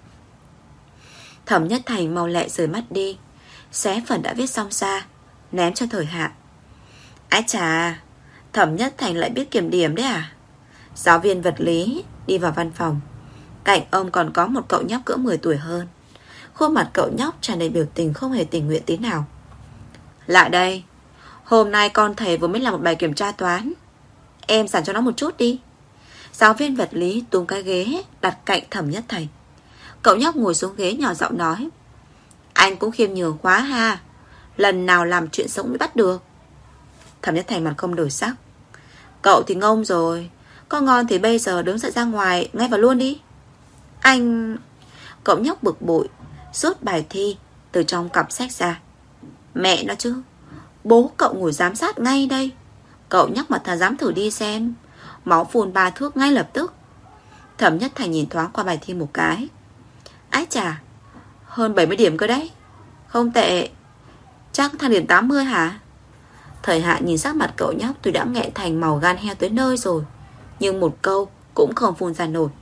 Thẩm Nhất Thành mau lẹ rời mắt đi, xé phần đã viết xong ra, ném cho Thời Hạ. Ái chà, Thẩm Nhất Thành lại biết kiểm điểm đấy à? Giáo viên vật lý đi vào văn phòng. Cạnh ông còn có một cậu nhóc cỡ mười tuổi hơn. Khuôn mặt cậu nhóc tràn đầy biểu tình không hề tình nguyện tí nào. Lại đây, hôm nay con thầy vừa mới làm một bài kiểm tra toán, em giảng cho nó một chút đi. Giáo viên vật lý túm cái ghế đặt cạnh Thẩm Nhất Thành. Cậu nhóc ngồi xuống ghế nhỏ giọng nói: anh cũng khiêm nhường quá ha, lần nào làm chuyện sống mới bắt được. Thẩm Nhất Thành mặt không đổi sắc. Cậu thì ngông rồi, có ngon thì bây giờ đứng dậy ra ngoài ngay vào luôn đi. Anh... Cậu nhóc bực bội rút bài thi từ trong cặp sách ra. Mẹ nó chứ, bố cậu ngồi giám sát ngay đây. Cậu nhóc mà thà dám thử đi xem, máu phun ba thước ngay lập tức. Thẩm Nhất Thành nhìn thoáng qua bài thi một cái. Ái chà, hơn bảy mươi điểm cơ đấy. Không tệ. Chắc thang điểm tám mươi hả? Thời Hạ nhìn sắc mặt cậu nhóc tuy đã nghẹn thành màu gan heo tới nơi rồi, nhưng một câu cũng không phun ra nổi.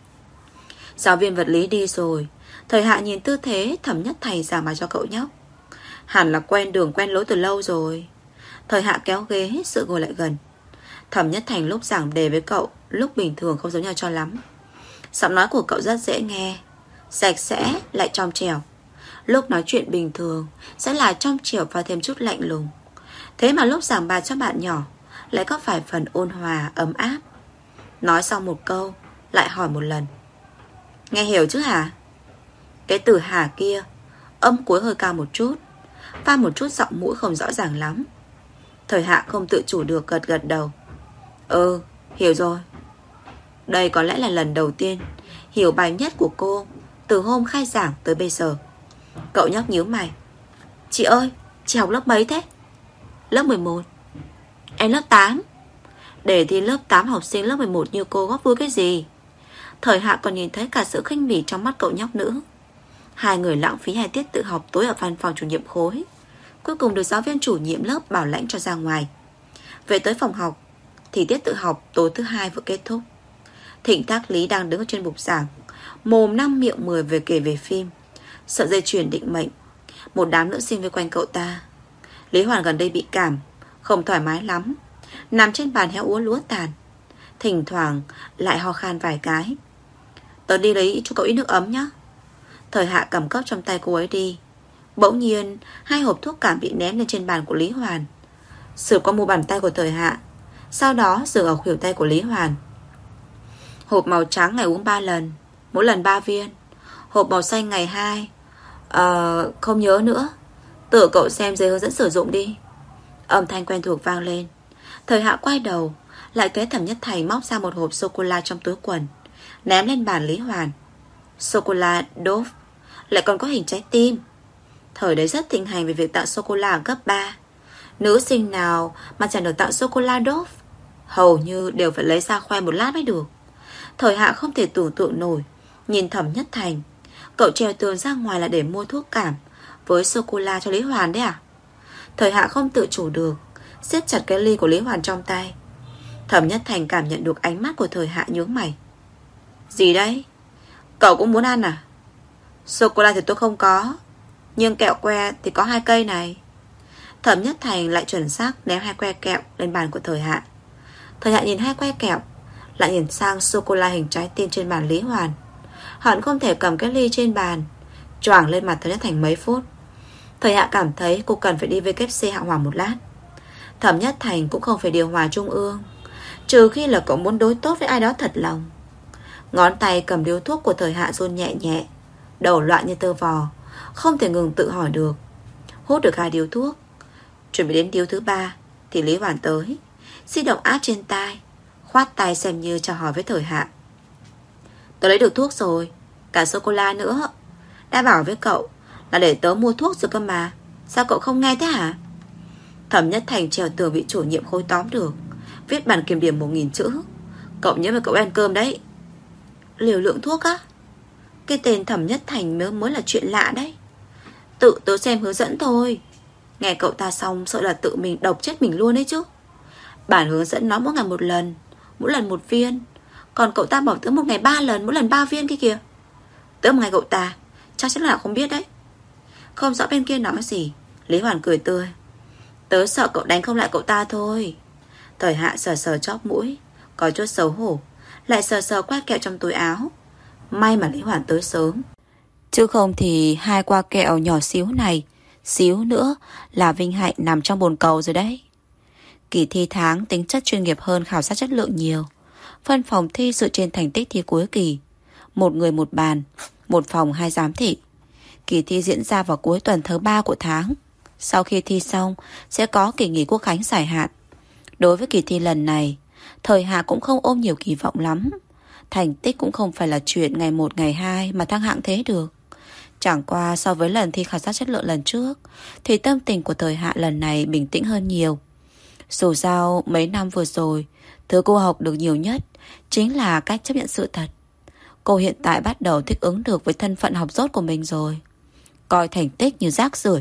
Giáo viên vật lý đi rồi. Thời Hạ nhìn tư thế Thẩm Nhất Thành giảng bài cho cậu nhóc, hẳn là quen đường quen lối từ lâu rồi. Thời Hạ kéo ghế sự ngồi lại gần. Thẩm Nhất Thành lúc giảng đề với cậu lúc bình thường không giống nhau cho lắm. Giọng nói của cậu rất dễ nghe, sạch sẽ lại trong trẻo. Lúc nói chuyện bình thường sẽ là trong trẻo và thêm chút lạnh lùng. Thế mà lúc giảng bài cho bạn nhỏ lại có vài phần ôn hòa, ấm áp. Nói xong một câu lại hỏi một lần. Nghe hiểu chứ hả? Cái từ hả kia âm cuối hơi cao một chút, pha một chút giọng mũi không rõ ràng lắm. Thời Hạ không tự chủ được gật gật đầu. Ừ, hiểu rồi. Đây có lẽ là lần đầu tiên hiểu bài nhất của cô từ hôm khai giảng tới bây giờ. Cậu nhóc nhíu mày. Chị ơi, chị học lớp mấy thế? Lớp mười một. Em lớp tám. Để thi lớp tám học sinh lớp mười một như cô góp vui cái gì? Thời Hạ còn nhìn thấy cả sự khinh bỉ trong mắt cậu nhóc nữ. Hai người lãng phí hai tiết tự học tối ở văn phòng chủ nhiệm khối, cuối cùng được giáo viên chủ nhiệm lớp bảo lãnh cho ra ngoài. Về tới phòng học thì tiết tự học tối thứ hai vừa kết thúc. Thịnh Tác Lý đang đứng ở trên bục giảng, mồm năm miệng mười về kể về phim. Sợi dây chuyền định mệnh. Một đám nữ sinh vây quanh cậu ta. Lý Hoàn gần đây bị cảm, không thoải mái lắm, nằm trên bàn heo úa lúa tàn, thỉnh thoảng lại ho khan vài cái. Tớ đi lấy cho cậu ít nước ấm nhé. Thời Hạ cầm cốc trong tay cô ấy đi. Bỗng nhiên hai hộp thuốc cảm bị ném lên trên bàn của Lý Hoàn, sượt qua mu bàn tay của Thời Hạ, sau đó dừng ở khuỷu tay của Lý Hoàn. Hộp màu trắng ngày uống ba lần, mỗi lần ba viên. Hộp màu xanh ngày hai. Ờ không nhớ nữa, tự cậu xem giấy hướng dẫn sử dụng đi. Âm thanh quen thuộc vang lên. Thời Hạ quay đầu, lại thấy Thẩm Nhất Thành móc ra một hộp sô-cô-la trong túi quần, ném lên bàn Lý Hoàn. Sô-cô-la Dove, lại còn có hình trái tim. Thời đấy rất thịnh hành về việc tặng sô-cô-la ở cấp ba. Nữ sinh nào mà chẳng được tặng sô-cô-la Dove, hầu như đều phải lấy ra khoe một lát mới được. Thời Hạ không thể tưởng tượng nổi. Nhìn Thẩm Nhất Thành, cậu trèo tường ra ngoài là để mua thuốc cảm với sô-cô-la cho Lý Hoàn đấy à? Thời Hạ không tự chủ được, siết chặt cái ly của Lý Hoàn trong tay. Thẩm Nhất Thành cảm nhận được ánh mắt của Thời Hạ, nhướng mày. Gì đấy? Cậu cũng muốn ăn à? Sô-cô-la thì tôi không có, nhưng kẹo que thì có hai cây này. Thẩm Nhất Thành lại chuẩn xác ném hai que kẹo lên bàn của Thời Hạ. Thời Hạ nhìn hai que kẹo, lại nhìn sang sô-cô-la hình trái tim trên bàn Lý Hoàn. Hận không thể cầm cái ly trên bàn choảng lên mặt Thẩm Nhất Thành mấy phút. Thời Hạ cảm thấy cô cần phải đi vê kép xê Hạ Hòa một lát. Thẩm Nhất Thành cũng không phải điều hòa trung ương, trừ khi là cậu muốn đối tốt với ai đó thật lòng. Ngón tay cầm điếu thuốc của Thời Hạ run nhẹ nhẹ, đầu loạn như tơ vò, không thể ngừng tự hỏi được. Hút được hai điếu thuốc, chuẩn bị đến điếu thứ ba thì Lý Hoàn tới, di động áp trên tai, khoát tay xem như chào hỏi với Thời Hạ. Tớ lấy được thuốc rồi, cả sô-cô-la nữa. Đã bảo với cậu là để tớ mua thuốc rồi cơ mà, sao cậu không nghe thế hả? Thẩm Nhất Thành trèo tường bị chủ nhiệm khối tóm được, viết bản kiểm điểm một nghìn chữ. Cậu nhớ về cậu ăn cơm đấy. Liều lượng thuốc á? Cái tên Thẩm Nhất Thành mới, mới là chuyện lạ đấy. Tự tớ xem hướng dẫn thôi. Nghe cậu ta xong sợ là tự mình độc chết mình luôn đấy chứ. Bản hướng dẫn nói mỗi ngày một lần, mỗi lần một viên. Còn cậu ta bảo tớ một ngày ba lần, mỗi lần ba viên kia kìa. Tớ một ngày cậu ta chắc chắn là không biết đấy. Không rõ bên kia nói gì, Lý Hoàn cười tươi. Tớ sợ cậu đánh không lại cậu ta thôi. Thời Hạ sờ sờ chóp mũi, có chút xấu hổ, lại sờ sờ que kẹo trong túi áo. May mà Lý Hoàn tới sớm, chứ không thì hai qua kẹo nhỏ xíu này, xíu nữa là vinh hạnh nằm trong bồn cầu rồi đấy. Kỳ thi tháng tính chất chuyên nghiệp hơn khảo sát chất lượng nhiều. Phân phòng thi dựa trên thành tích thi cuối kỳ, một người một bàn, một phòng hai giám thị. Kỳ thi diễn ra vào cuối tuần thứ ba của tháng. Sau khi thi xong sẽ có kỳ nghỉ quốc khánh dài hạn. Đối với kỳ thi lần này, Thời Hạ cũng không ôm nhiều kỳ vọng lắm. Thành tích cũng không phải là chuyện ngày một ngày hai mà thăng hạng thế được. Chẳng qua so với lần thi khảo sát chất lượng lần trước thì tâm tình của Thời Hạ lần này bình tĩnh hơn nhiều. Dù sao mấy năm vừa rồi, thứ cô học được nhiều nhất chính là cách chấp nhận sự thật. Cô hiện tại bắt đầu thích ứng được với thân phận học dốt của mình rồi, coi thành tích như rác rưởi.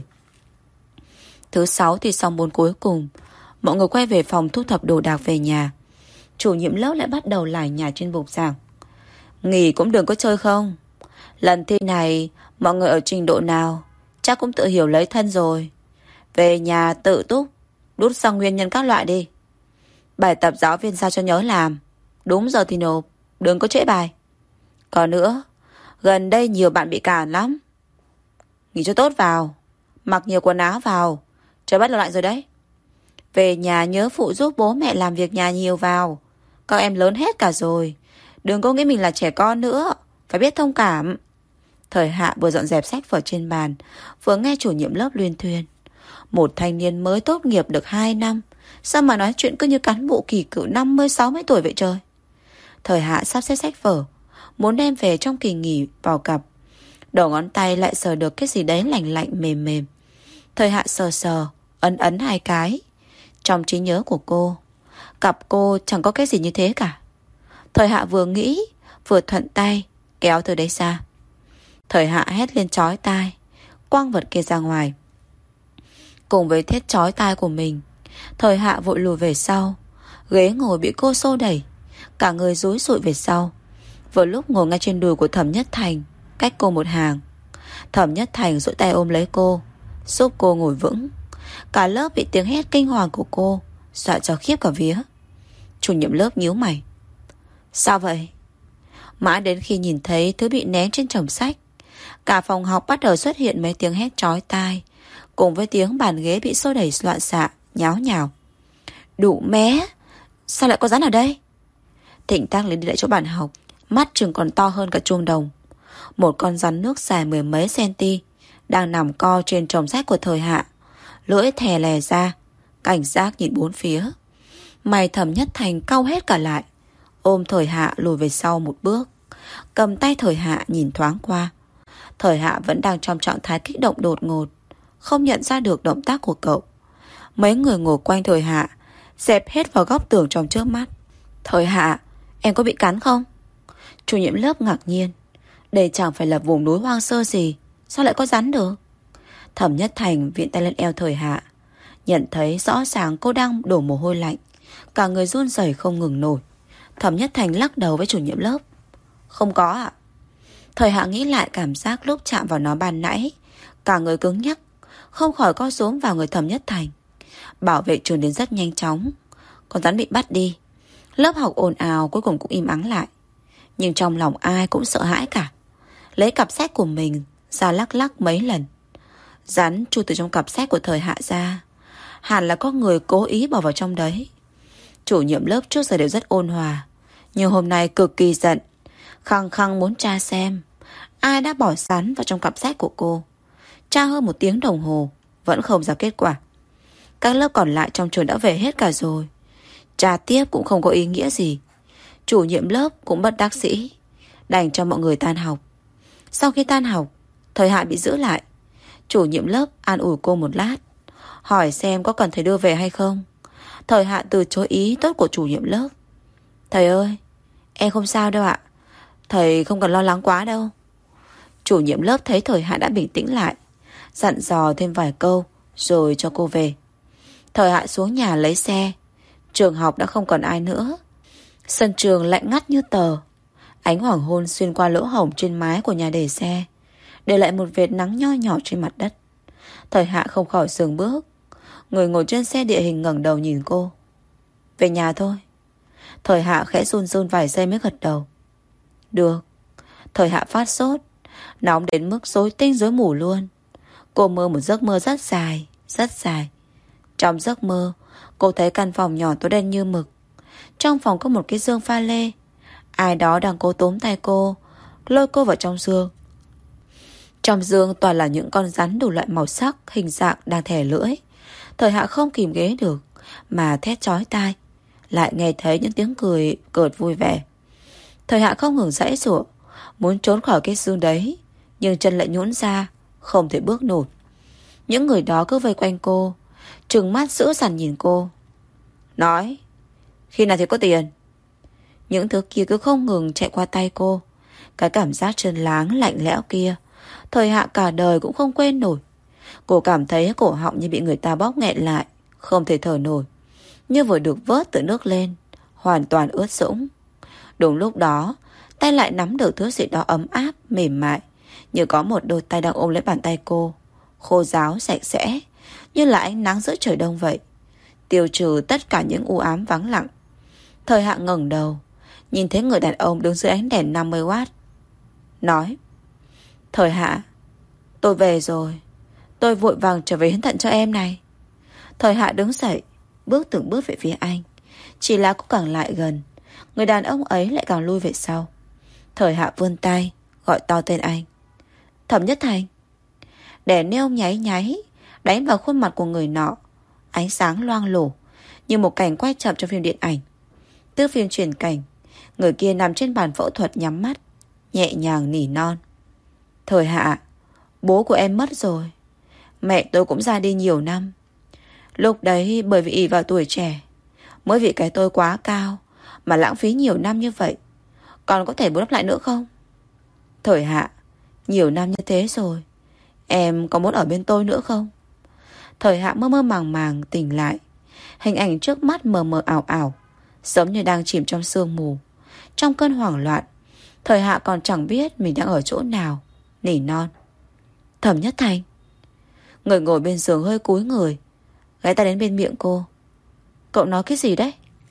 Thứ sáu thì xong môn cuối cùng, mọi người quay về phòng thu thập đồ đạc về nhà. Chủ nhiệm lớp lại bắt đầu lải nhải trên bục giảng. Nghỉ cũng đừng có chơi không. Lần thi này mọi người ở trình độ nào chắc cũng tự hiểu lấy thân rồi. Về nhà tự túc, đút xong nguyên nhân các loại đi. Bài tập giáo viên sao cho nhớ làm, đúng giờ thì nộp, đừng có trễ bài. Còn nữa, gần đây nhiều bạn bị cản lắm. Nghỉ cho tốt vào, mặc nhiều quần áo vào, trời bắt đầu lạnh rồi đấy. Về nhà nhớ phụ giúp bố mẹ làm việc nhà nhiều vào. Các em lớn hết cả rồi, đừng có nghĩ mình là trẻ con nữa, phải biết thông cảm. Thời Hạ vừa dọn dẹp sách vở trên bàn, vừa nghe chủ nhiệm lớp luyên thuyên. Một thanh niên mới tốt nghiệp được hai năm, sao mà nói chuyện cứ như cán bộ kỳ cựu năm mươi sáu mươi tuổi vậy trời. Thời Hạ sắp xếp sách vở, muốn đem về trong kỳ nghỉ vào cặp. Đầu ngón tay lại sờ được cái gì đấy lạnh lạnh mềm mềm. Thời Hạ sờ sờ, ấn ấn hai cái. Trong trí nhớ của cô, cặp cô chẳng có cái gì như thế cả. Thời Hạ vừa nghĩ, vừa thuận tay kéo từ đấy ra. Thời Hạ hét lên chói tai, quăng vật kia ra ngoài. Cùng với thét chói tai của mình, Thời Hạ vội lùi về sau. Ghế ngồi bị cô xô đẩy, cả người rúi rụi về sau. Vừa lúc ngồi ngay trên đùi của Thẩm Nhất Thành, cách cô một hàng. Thẩm Nhất Thành duỗi tay ôm lấy cô, giúp cô ngồi vững. Cả lớp bị tiếng hét kinh hoàng của cô dọa cho khiếp cả vía. Chủ nhiệm lớp nhíu mày. Sao vậy? Mãi đến khi nhìn thấy thứ bị ném trên chồng sách, cả phòng học bắt đầu xuất hiện mấy tiếng hét chói tai, cùng với tiếng bàn ghế bị xô đẩy loạn xạ, nháo nhào. Đủ mé, sao lại có rắn ở đây? Thịnh Tác lên đi lại chỗ bàn học, mắt chừng còn to hơn cả chuông đồng. Một con rắn nước dài mười mấy centi đang nằm co trên chồng sách của Thời Hạ, lưỡi thè lè ra, cảnh giác nhìn bốn phía. Mày Thẩm Nhất Thành cau hết cả lại, ôm Thời Hạ lùi về sau một bước, cầm tay Thời Hạ nhìn thoáng qua. Thời Hạ vẫn đang trong trạng thái kích động đột ngột, không nhận ra được động tác của cậu. Mấy người ngồi quanh Thời Hạ dẹp hết vào góc tường trong chớp mắt. Thời Hạ, em có bị cắn không? Chủ nhiệm lớp ngạc nhiên. Đây chẳng phải là vùng núi hoang sơ gì, sao lại có rắn được? Thẩm Nhất Thành viện tay lên eo Thời Hạ, nhận thấy rõ ràng cô đang đổ mồ hôi lạnh, cả người run rẩy không ngừng nổi. Thẩm Nhất Thành lắc đầu với chủ nhiệm lớp. Không có ạ. Thời Hạ nghĩ lại cảm giác lúc chạm vào nó ban nãy, cả người cứng nhắc, không khỏi co xuống vào người Thẩm Nhất Thành. Bảo vệ trường đến rất nhanh chóng, con rắn bị bắt đi. Lớp học ồn ào cuối cùng cũng im ắng lại, nhưng trong lòng ai cũng sợ hãi cả. Lấy cặp sách của mình ra lắc lắc mấy lần. Rắn chui từ trong cặp sách của Thời Hạ ra, hẳn là có người cố ý bỏ vào trong đấy. Chủ nhiệm lớp trước giờ đều rất ôn hòa, nhưng hôm nay cực kỳ giận, khăng khăng muốn tra xem ai đã bỏ rắn vào trong cặp sách của cô. Tra hơn một tiếng đồng hồ vẫn không ra kết quả. Các lớp còn lại trong trường đã về hết cả rồi, tra tiếp cũng không có ý nghĩa gì. Chủ nhiệm lớp cũng bất đắc dĩ, đành cho mọi người tan học. Sau khi tan học, Thời Hạ bị giữ lại. Chủ nhiệm lớp an ủi cô một lát, hỏi xem có cần thầy đưa về hay không. Thời Hạ từ chối ý tốt của chủ nhiệm lớp. Thầy ơi, em không sao đâu ạ, thầy không cần lo lắng quá đâu. Chủ nhiệm lớp thấy Thời Hạ đã bình tĩnh lại, dặn dò thêm vài câu rồi cho cô về. Thời Hạ xuống nhà lấy xe. Trường học đã không còn ai nữa. Sân trường lạnh ngắt như tờ. Ánh hoàng hôn xuyên qua lỗ hổng trên mái của nhà để xe, để lại một vệt nắng nho nhỏ trên mặt đất. Thời Hạ không khỏi dừng bước. Người ngồi trên xe địa hình ngẩng đầu nhìn cô. Về nhà thôi. Thời Hạ khẽ run run vài giây mới gật đầu. Được. Thời Hạ phát sốt, nóng đến mức rối tinh rối mù luôn. Cô mơ một giấc mơ rất dài, rất dài. Trong giấc mơ, cô thấy căn phòng nhỏ tối đen như mực. Trong phòng có một cái giường pha lê. Ai đó đang cố túm tay cô, lôi cô vào trong giường. Trong giường toàn là những con rắn đủ loại màu sắc, hình dạng đang thè lưỡi. Thời Hạ không kìm ghế được mà thét chói tai, lại nghe thấy những tiếng cười cợt vui vẻ. Thời Hạ không ngừng giãy giụa, muốn trốn khỏi cái giường đấy, nhưng chân lại nhũn ra, không thể bước nổi. Những người đó cứ vây quanh cô, trừng mắt dữ dằn nhìn cô. Nói, khi nào thì có tiền? Những thứ kia cứ không ngừng chạy qua tay cô. Cái cảm giác chân láng lạnh lẽo kia, Thời Hạ cả đời cũng không quên nổi. Cô cảm thấy cổ họng như bị người ta bóp nghẹn lại, không thể thở nổi, như vừa được vớt từ nước lên, hoàn toàn ướt sũng. Đúng lúc đó, tay lại nắm được thứ gì đó ấm áp, mềm mại, như có một đôi tay đang ôm lấy bàn tay cô, khô ráo, sạch sẽ, như là ánh nắng giữa trời đông vậy, tiêu trừ tất cả những u ám vắng lặng. Thời Hạ ngẩng đầu, nhìn thấy người đàn ông đứng dưới ánh đèn năm mươi oát. Nói, Thời Hạ, tôi về rồi. Tôi vội vàng trở về hiến thận cho em này. Thời Hạ đứng dậy, bước từng bước về phía anh. Chỉ là cô càng lại gần, người đàn ông ấy lại càng lui về sau. Thời Hạ vươn tay, gọi to tên anh. Thẩm Nhất Thành. Đèn neon nháy nháy đánh vào khuôn mặt của người nọ, ánh sáng loang lổ như một cảnh quay chậm trong phim điện ảnh. Từ phim chuyển cảnh, người kia nằm trên bàn phẫu thuật nhắm mắt, nhẹ nhàng nỉ non. Thời Hạ, bố của em mất rồi. Mẹ tôi cũng ra đi nhiều năm. Lúc đấy bởi vì ỷ vào tuổi trẻ, mới vì cái tôi quá cao mà lãng phí nhiều năm như vậy. Còn có thể bù đắp lại nữa không? Thời Hạ, nhiều năm như thế rồi, em có muốn ở bên tôi nữa không? Thời Hạ mơ mơ màng màng tỉnh lại. Hình ảnh trước mắt mờ mờ ảo ảo, giống như đang chìm trong sương mù. Trong cơn hoảng loạn, Thời Hạ còn chẳng biết mình đang ở chỗ nào, nỉ non: Thẩm Nhất Thành. Người ngồi bên giường hơi cúi người, ghé tay đến bên miệng cô: Cậu nói cái gì đấy?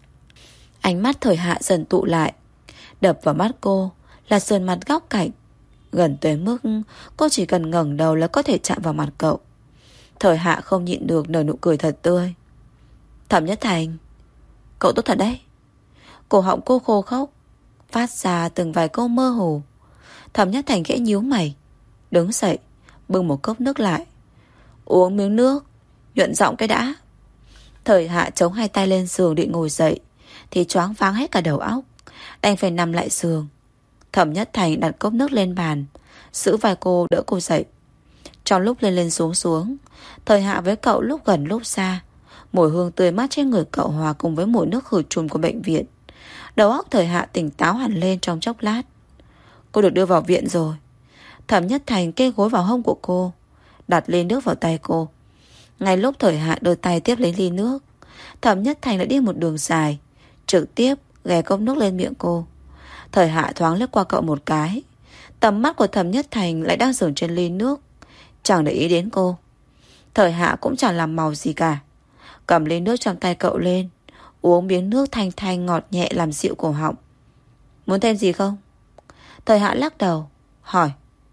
Ánh mắt Thời Hạ dần tụ lại. Đập vào mắt cô là sườn mặt góc cạnh, gần tới mức cô chỉ cần ngẩng đầu là có thể chạm vào mặt cậu. Thời Hạ không nhịn được nở nụ cười thật tươi. Thẩm Nhất Thành, cậu tốt thật đấy. Cổ họng cô khô khốc, phát ra từng vài câu mơ hồ. Thẩm Nhất Thành khẽ nhíu mày, đứng dậy, bưng một cốc nước lại. Uống miếng nước, nhuận giọng cái đã. Thời Hạ chống hai tay lên giường định ngồi dậy thì choáng váng hết cả đầu óc, đành phải nằm lại giường. Thẩm Nhất Thành đặt cốc nước lên bàn, giữ vai cô đỡ cô dậy. Trong lúc lên lên xuống xuống, Thời Hạ với cậu lúc gần lúc xa. Mùi hương tươi mát trên người cậu hòa cùng với mùi nước khử trùng của bệnh viện. Đầu óc Thời Hạ tỉnh táo hẳn lên trong chốc lát. Cô được đưa vào viện rồi. Thẩm Nhất Thành kê gối vào hông của cô, đặt ly nước vào tay cô. Ngay lúc Thời Hạ đưa tay tiếp lấy ly nước, Thẩm Nhất Thành đã đi một đường dài, trực tiếp ghé cốc nước lên miệng cô. Thời Hạ thoáng lướt qua cậu một cái. Tầm mắt của Thẩm Nhất Thành lại đang dừng trên ly nước, chẳng để ý đến cô. Thời Hạ cũng chẳng làm màu gì cả, cầm ly nước trong tay cậu lên, uống miếng nước thanh thanh ngọt nhẹ làm dịu cổ họng. Muốn thêm gì không? Thời Hạ lắc đầu, hỏi.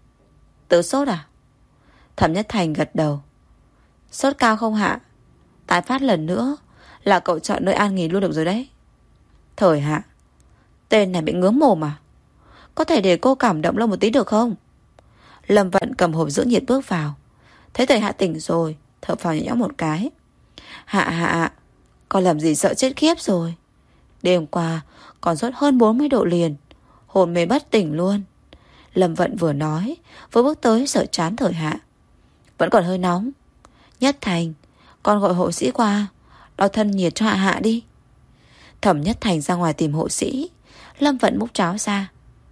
Tự sốt à? Thẩm Nhất Thành gật đầu. Sốt cao không Hạ? Tái phát lần nữa là cậu chọn nơi an nghỉ luôn được rồi đấy. Thời Hạ, tên này bị ngứa mồm à? Có thể để cô cảm động lâu một tí được không? Lâm Vận cầm hộp giữ nhiệt bước vào, thấy Thời Hạ tỉnh rồi, thở phào nhẹ nhõm một cái. Hạ Hạ, con làm gì sợ chết khiếp rồi. Đêm qua còn sốt hơn bốn mươi độ liền, hồn mê bất tỉnh luôn. Lâm Vận vừa nói vừa bước tới sợ chán Thời Hạ. Vẫn còn hơi nóng. Nhất Thành, con gọi hộ sĩ qua đo thân nhiệt cho Hạ Hạ đi. Thẩm Nhất Thành ra ngoài tìm hộ sĩ. Lâm Vận múc cháo ra.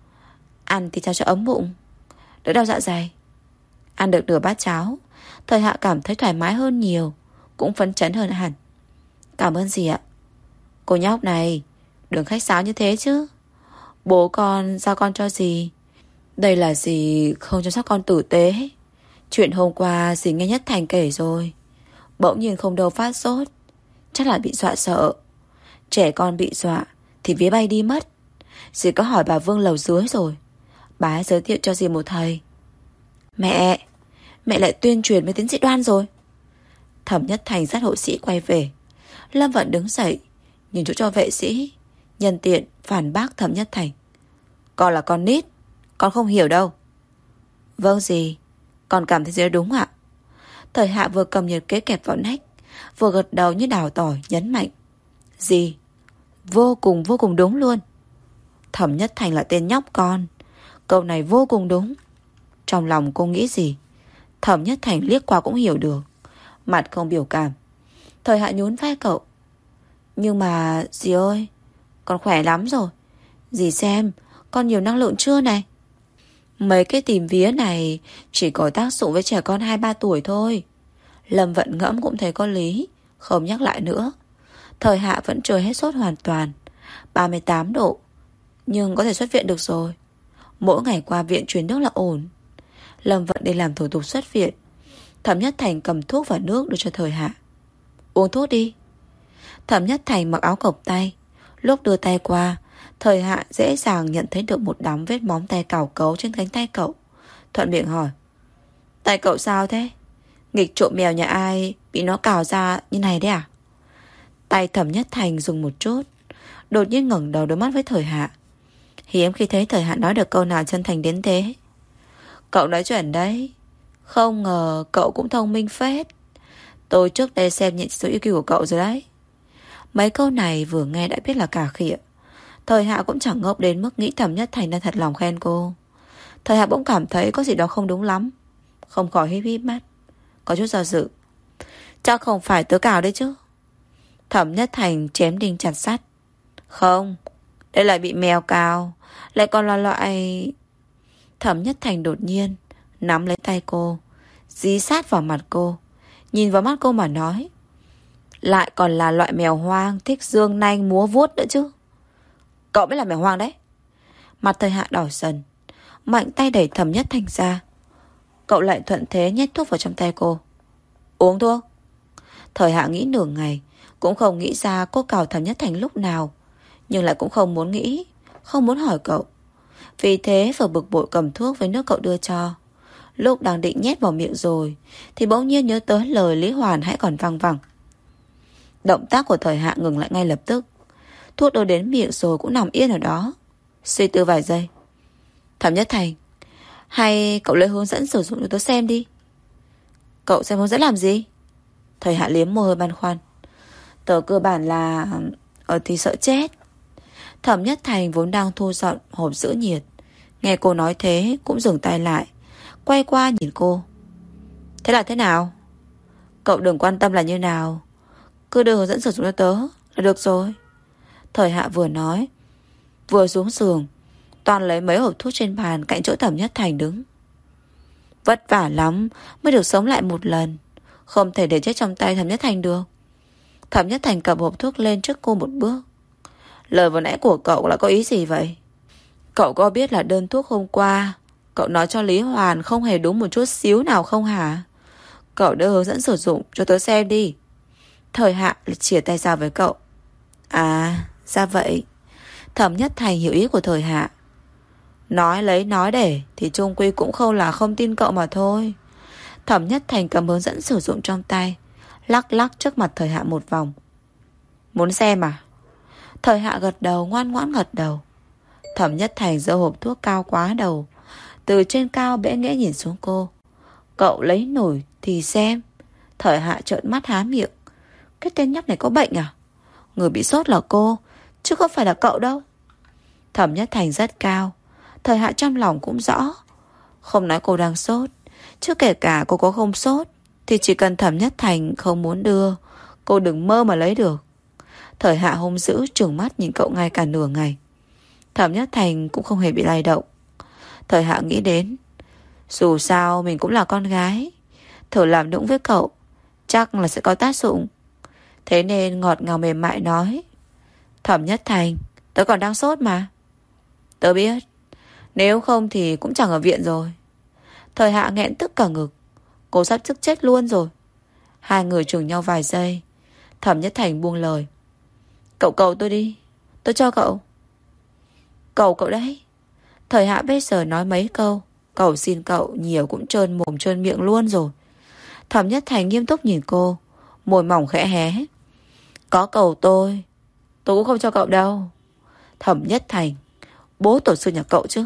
Ăn thì sao cho ấm bụng, đỡ đau dạ dày. Ăn được nửa bát cháo, Thời Hạ cảm thấy thoải mái hơn nhiều, cũng phấn chấn hơn hẳn. Cảm ơn gì ạ? Cô nhóc này, đừng khách sáo như thế chứ. Bố con giao con cho dì. Đây là dì không chăm sóc con tử tế. Chuyện hôm qua dì nghe Nhất Thành kể rồi. Bỗng nhiên không đâu phát sốt, chắc là bị dọa sợ. Trẻ con bị dọa thì vía bay đi mất. Dì có hỏi bà Vương lầu dưới rồi, bà ấy giới thiệu cho dì một thầy. Mẹ, mẹ lại tuyên truyền với tiến sĩ Đoan rồi. Thẩm Nhất Thành dắt hộ sĩ quay về. Lâm Vận đứng dậy, nhìn chỗ cho vệ sĩ, nhân tiện phản bác Thẩm Nhất Thành. Con là con nít, con không hiểu đâu. Vâng dì, con cảm thấy gì đó đúng ạ. Thời Hạ vừa cầm nhiệt kế kẹp vào nách, vừa gật đầu như đào tỏi, nhấn mạnh. Dì, vô cùng vô cùng đúng luôn. Thẩm Nhất Thành là tên nhóc con, câu này vô cùng đúng. Trong lòng cô nghĩ gì, Thẩm Nhất Thành liếc qua cũng hiểu được, mặt không biểu cảm. Thời Hạ nhún vai cậu. Nhưng mà dì ơi, con khỏe lắm rồi. Dì xem, con nhiều năng lượng chưa này. Mấy cái tìm vía này chỉ có tác dụng với trẻ con hai ba tuổi thôi. Lâm Vận ngẫm cũng thấy có lý, không nhắc lại nữa. Thời Hạ vẫn chưa hết sốt hoàn toàn, ba mươi tám độ, nhưng có thể xuất viện được rồi. Mỗi ngày qua viện truyền nước là ổn. Lâm Vận đi làm thủ tục xuất viện. Thẩm Nhất Thành cầm thuốc và nước đưa cho Thời Hạ. Uống thuốc đi. Thẩm Nhất Thành mặc áo cộc tay. Lúc đưa tay qua, Thời Hạ dễ dàng nhận thấy được một đám vết móng tay cào cấu trên cánh tay cậu. Thuận miệng hỏi. Tay cậu sao thế? Nghịch trộm mèo nhà ai bị nó cào ra như này đấy à? Tay Thẩm Nhất Thành dùng một chút, đột nhiên ngẩng đầu đối mắt với Thời Hạ. Hiếm khi thấy Thời Hạ nói được câu nào chân thành đến thế. Cậu nói chuẩn đấy. Không ngờ cậu cũng thông minh phết. Tôi trước đây xem nhẹ số i kiu của cậu rồi đấy. Mấy câu này vừa nghe đã biết là cà khịa. Thời Hạ cũng chẳng ngốc đến mức nghĩ Thẩm Nhất Thành đang thật lòng khen cô. Thời Hạ bỗng cảm thấy có gì đó không đúng lắm, không khỏi híp híp mắt, có chút do dự. Chắc không phải tớ cào đấy chứ? Thẩm Nhất Thành chém đinh chặt sắt. Không, Đây lại bị mèo cào, lại còn là loại... Thẩm Nhất Thành đột nhiên nắm lấy tay cô, dí sát vào mặt cô, nhìn vào mắt cô mà nói: lại còn là loại mèo hoang, thích dương nanh múa vuốt nữa chứ. Cậu mới là mèo hoang đấy. Mặt Thời Hạ đỏ dần, mạnh tay đẩy Thẩm Nhất Thành ra. Cậu lại thuận thế nhét thuốc vào trong tay cô. Uống thuốc. Thời Hạ nghĩ nửa ngày, cũng không nghĩ ra cô cào Thẩm Nhất Thành lúc nào, nhưng lại cũng không muốn nghĩ, không muốn hỏi cậu. Vì thế vừa bực bội cầm thuốc với nước cậu đưa cho. Lúc đang định nhét vào miệng rồi thì bỗng nhiên nhớ tới lời Lý Hoàn hãy còn văng vẳng. Động tác của Thời Hạ ngừng lại ngay lập tức. Thuốc đưa đến miệng rồi cũng nằm yên ở đó, suy tư vài giây. Thẩm Nhất Thành, hay cậu lấy hướng dẫn sử dụng cho tớ xem đi. Cậu xem hướng dẫn làm gì? Thời Hạ liếm môi hơi băn khoăn. Tớ cơ bản là... Ờ thì sợ chết. Thẩm Nhất Thành vốn đang thu dọn hộp giữ nhiệt, nghe cô nói thế cũng dừng tay lại, quay qua nhìn cô. Thế là thế nào? Cậu đừng quan tâm là như nào, cứ đưa hướng dẫn sử dụng cho tớ là được rồi. Thời Hạ vừa nói vừa xuống giường toàn lấy mấy hộp thuốc trên bàn cạnh chỗ Thẩm Nhất Thành đứng. Vất vả lắm mới được sống lại một lần, không thể để chết trong tay Thẩm Nhất Thành được. Thẩm Nhất Thành cầm hộp thuốc lên trước cô một bước. Lời vừa nãy của cậu là có ý gì vậy? Cậu có biết là đơn thuốc hôm qua cậu nói cho Lý Hoàn không hề đúng một chút xíu nào không hả? Cậu đưa hướng dẫn sử dụng cho tớ xem đi. Thời Hạ chìa tay ra với cậu. À, ra vậy. Thẩm Nhất Thành hiểu ý của Thời Hạ. Nói lấy nói để thì chung quy cũng không là không tin cậu mà thôi. Thẩm Nhất Thành cầm hướng dẫn sử dụng trong tay, lắc lắc trước mặt Thời Hạ một vòng. Muốn xem à? Thời Hạ gật đầu, ngoan ngoãn gật đầu. Thẩm Nhất Thành giơ hộp thuốc cao quá đầu, từ trên cao bẽ nghẽ nhìn xuống cô. Cậu lấy nổi thì xem. Thời Hạ trợn mắt há miệng. Cái tên nhóc này có bệnh à? Người bị sốt là cô, chứ không phải là cậu đâu. Thẩm Nhất Thành rất cao, Thời Hạ trong lòng cũng rõ. Không nói cô đang sốt, chứ kể cả cô có không sốt thì chỉ cần Thẩm Nhất Thành không muốn đưa, cô đừng mơ mà lấy được. Thời Hạ hung dữ trừng mắt nhìn cậu ngay cả nửa ngày. Thẩm Nhất Thành cũng không hề bị lay động. Thời Hạ nghĩ đến, dù sao mình cũng là con gái, thử làm nũng với cậu chắc là sẽ có tác dụng. Thế nên ngọt ngào mềm mại nói: Thẩm Nhất Thành, tớ còn đang sốt mà. Tớ biết, nếu không thì cũng chẳng ở viện rồi. Thời Hạ nghẹn tức cả ngực, cô sắp tức chết luôn rồi. Hai người chừng nhau vài giây. Thẩm Nhất Thành buông lời: Cậu cầu tôi đi, tôi cho cậu. Cầu cậu đấy. Thời Hạ bây giờ nói mấy câu cầu xin cậu nhiều cũng trơn mồm trơn miệng luôn rồi. Thẩm Nhất Thành nghiêm túc nhìn cô, môi mỏng khẽ hé. Có cầu tôi, tôi cũng không cho cậu đâu. Thẩm Nhất Thành, bố tổ sư nhà cậu chứ.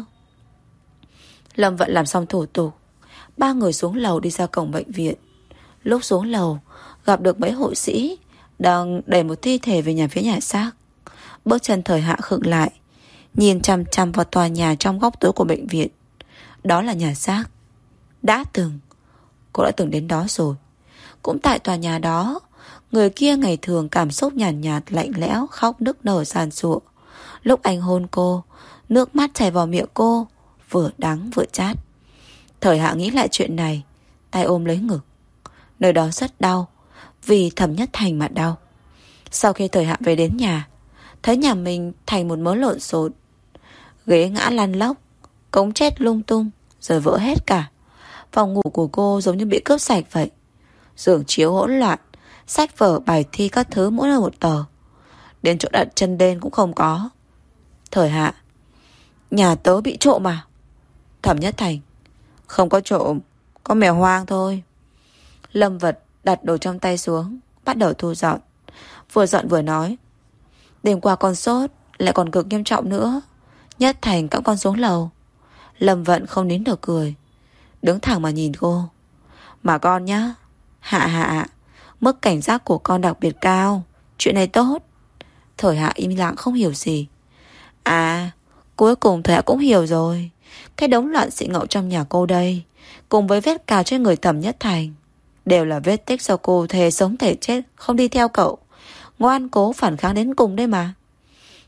Lâm Vận làm xong thủ tục, ba người xuống lầu đi ra cổng bệnh viện. Lúc xuống lầu gặp được mấy hộ sĩ đang đẩy một thi thể về nhà phía nhà xác. Bước chân Thời Hạ khựng lại, nhìn chằm chằm vào tòa nhà trong góc tối của bệnh viện. Đó là nhà xác. Đã từng Cô đã từng đến đó rồi. Cũng tại tòa nhà đó, người kia ngày thường cảm xúc nhàn nhạt, nhạt lạnh lẽo, khóc nức nở sàn sụa. Lúc anh hôn cô, nước mắt chảy vào miệng cô, vừa đắng vừa chát. Thời Hạ nghĩ lại chuyện này, tay ôm lấy ngực. Nơi đó rất đau, vì Thẩm Nhất Thành mà đau. Sau khi Thời Hạ về đến nhà, thấy nhà mình thành một mớ lộn xộn. Ghế ngã lăn lóc, cống chết lung tung, rồi vỡ hết cả. Phòng ngủ của cô giống như bị cướp sạch vậy. Giường chiếu hỗn loạn, sách vở bài thi các thứ mỗi nơi một tờ. Đến chỗ đặt chân đen cũng không có. Thời Hạ, nhà tớ bị trộm à? Thẩm Nhất Thành, không có trộm, có mèo hoang thôi. Lâm Vật đặt đồ trong tay xuống, bắt đầu thu dọn. Vừa dọn vừa nói: Đêm qua con sốt, lại còn cực nghiêm trọng nữa. Nhất Thành cõng con xuống lầu. Lâm Vận không nín được cười, đứng thẳng mà nhìn cô. Mà con nhá, Hạ Hạ, mức cảnh giác của con đặc biệt cao, chuyện này tốt. Thời Hạ im lặng không hiểu gì. À, cuối cùng Thời Hạ cũng hiểu rồi. Cái đống loạn xị ngậu trong nhà cô đây, cùng với vết cào trên người Thẩm Nhất Thành, đều là vết tích do cô thề sống thể chết không đi theo cậu, ngoan cố phản kháng đến cùng đây mà.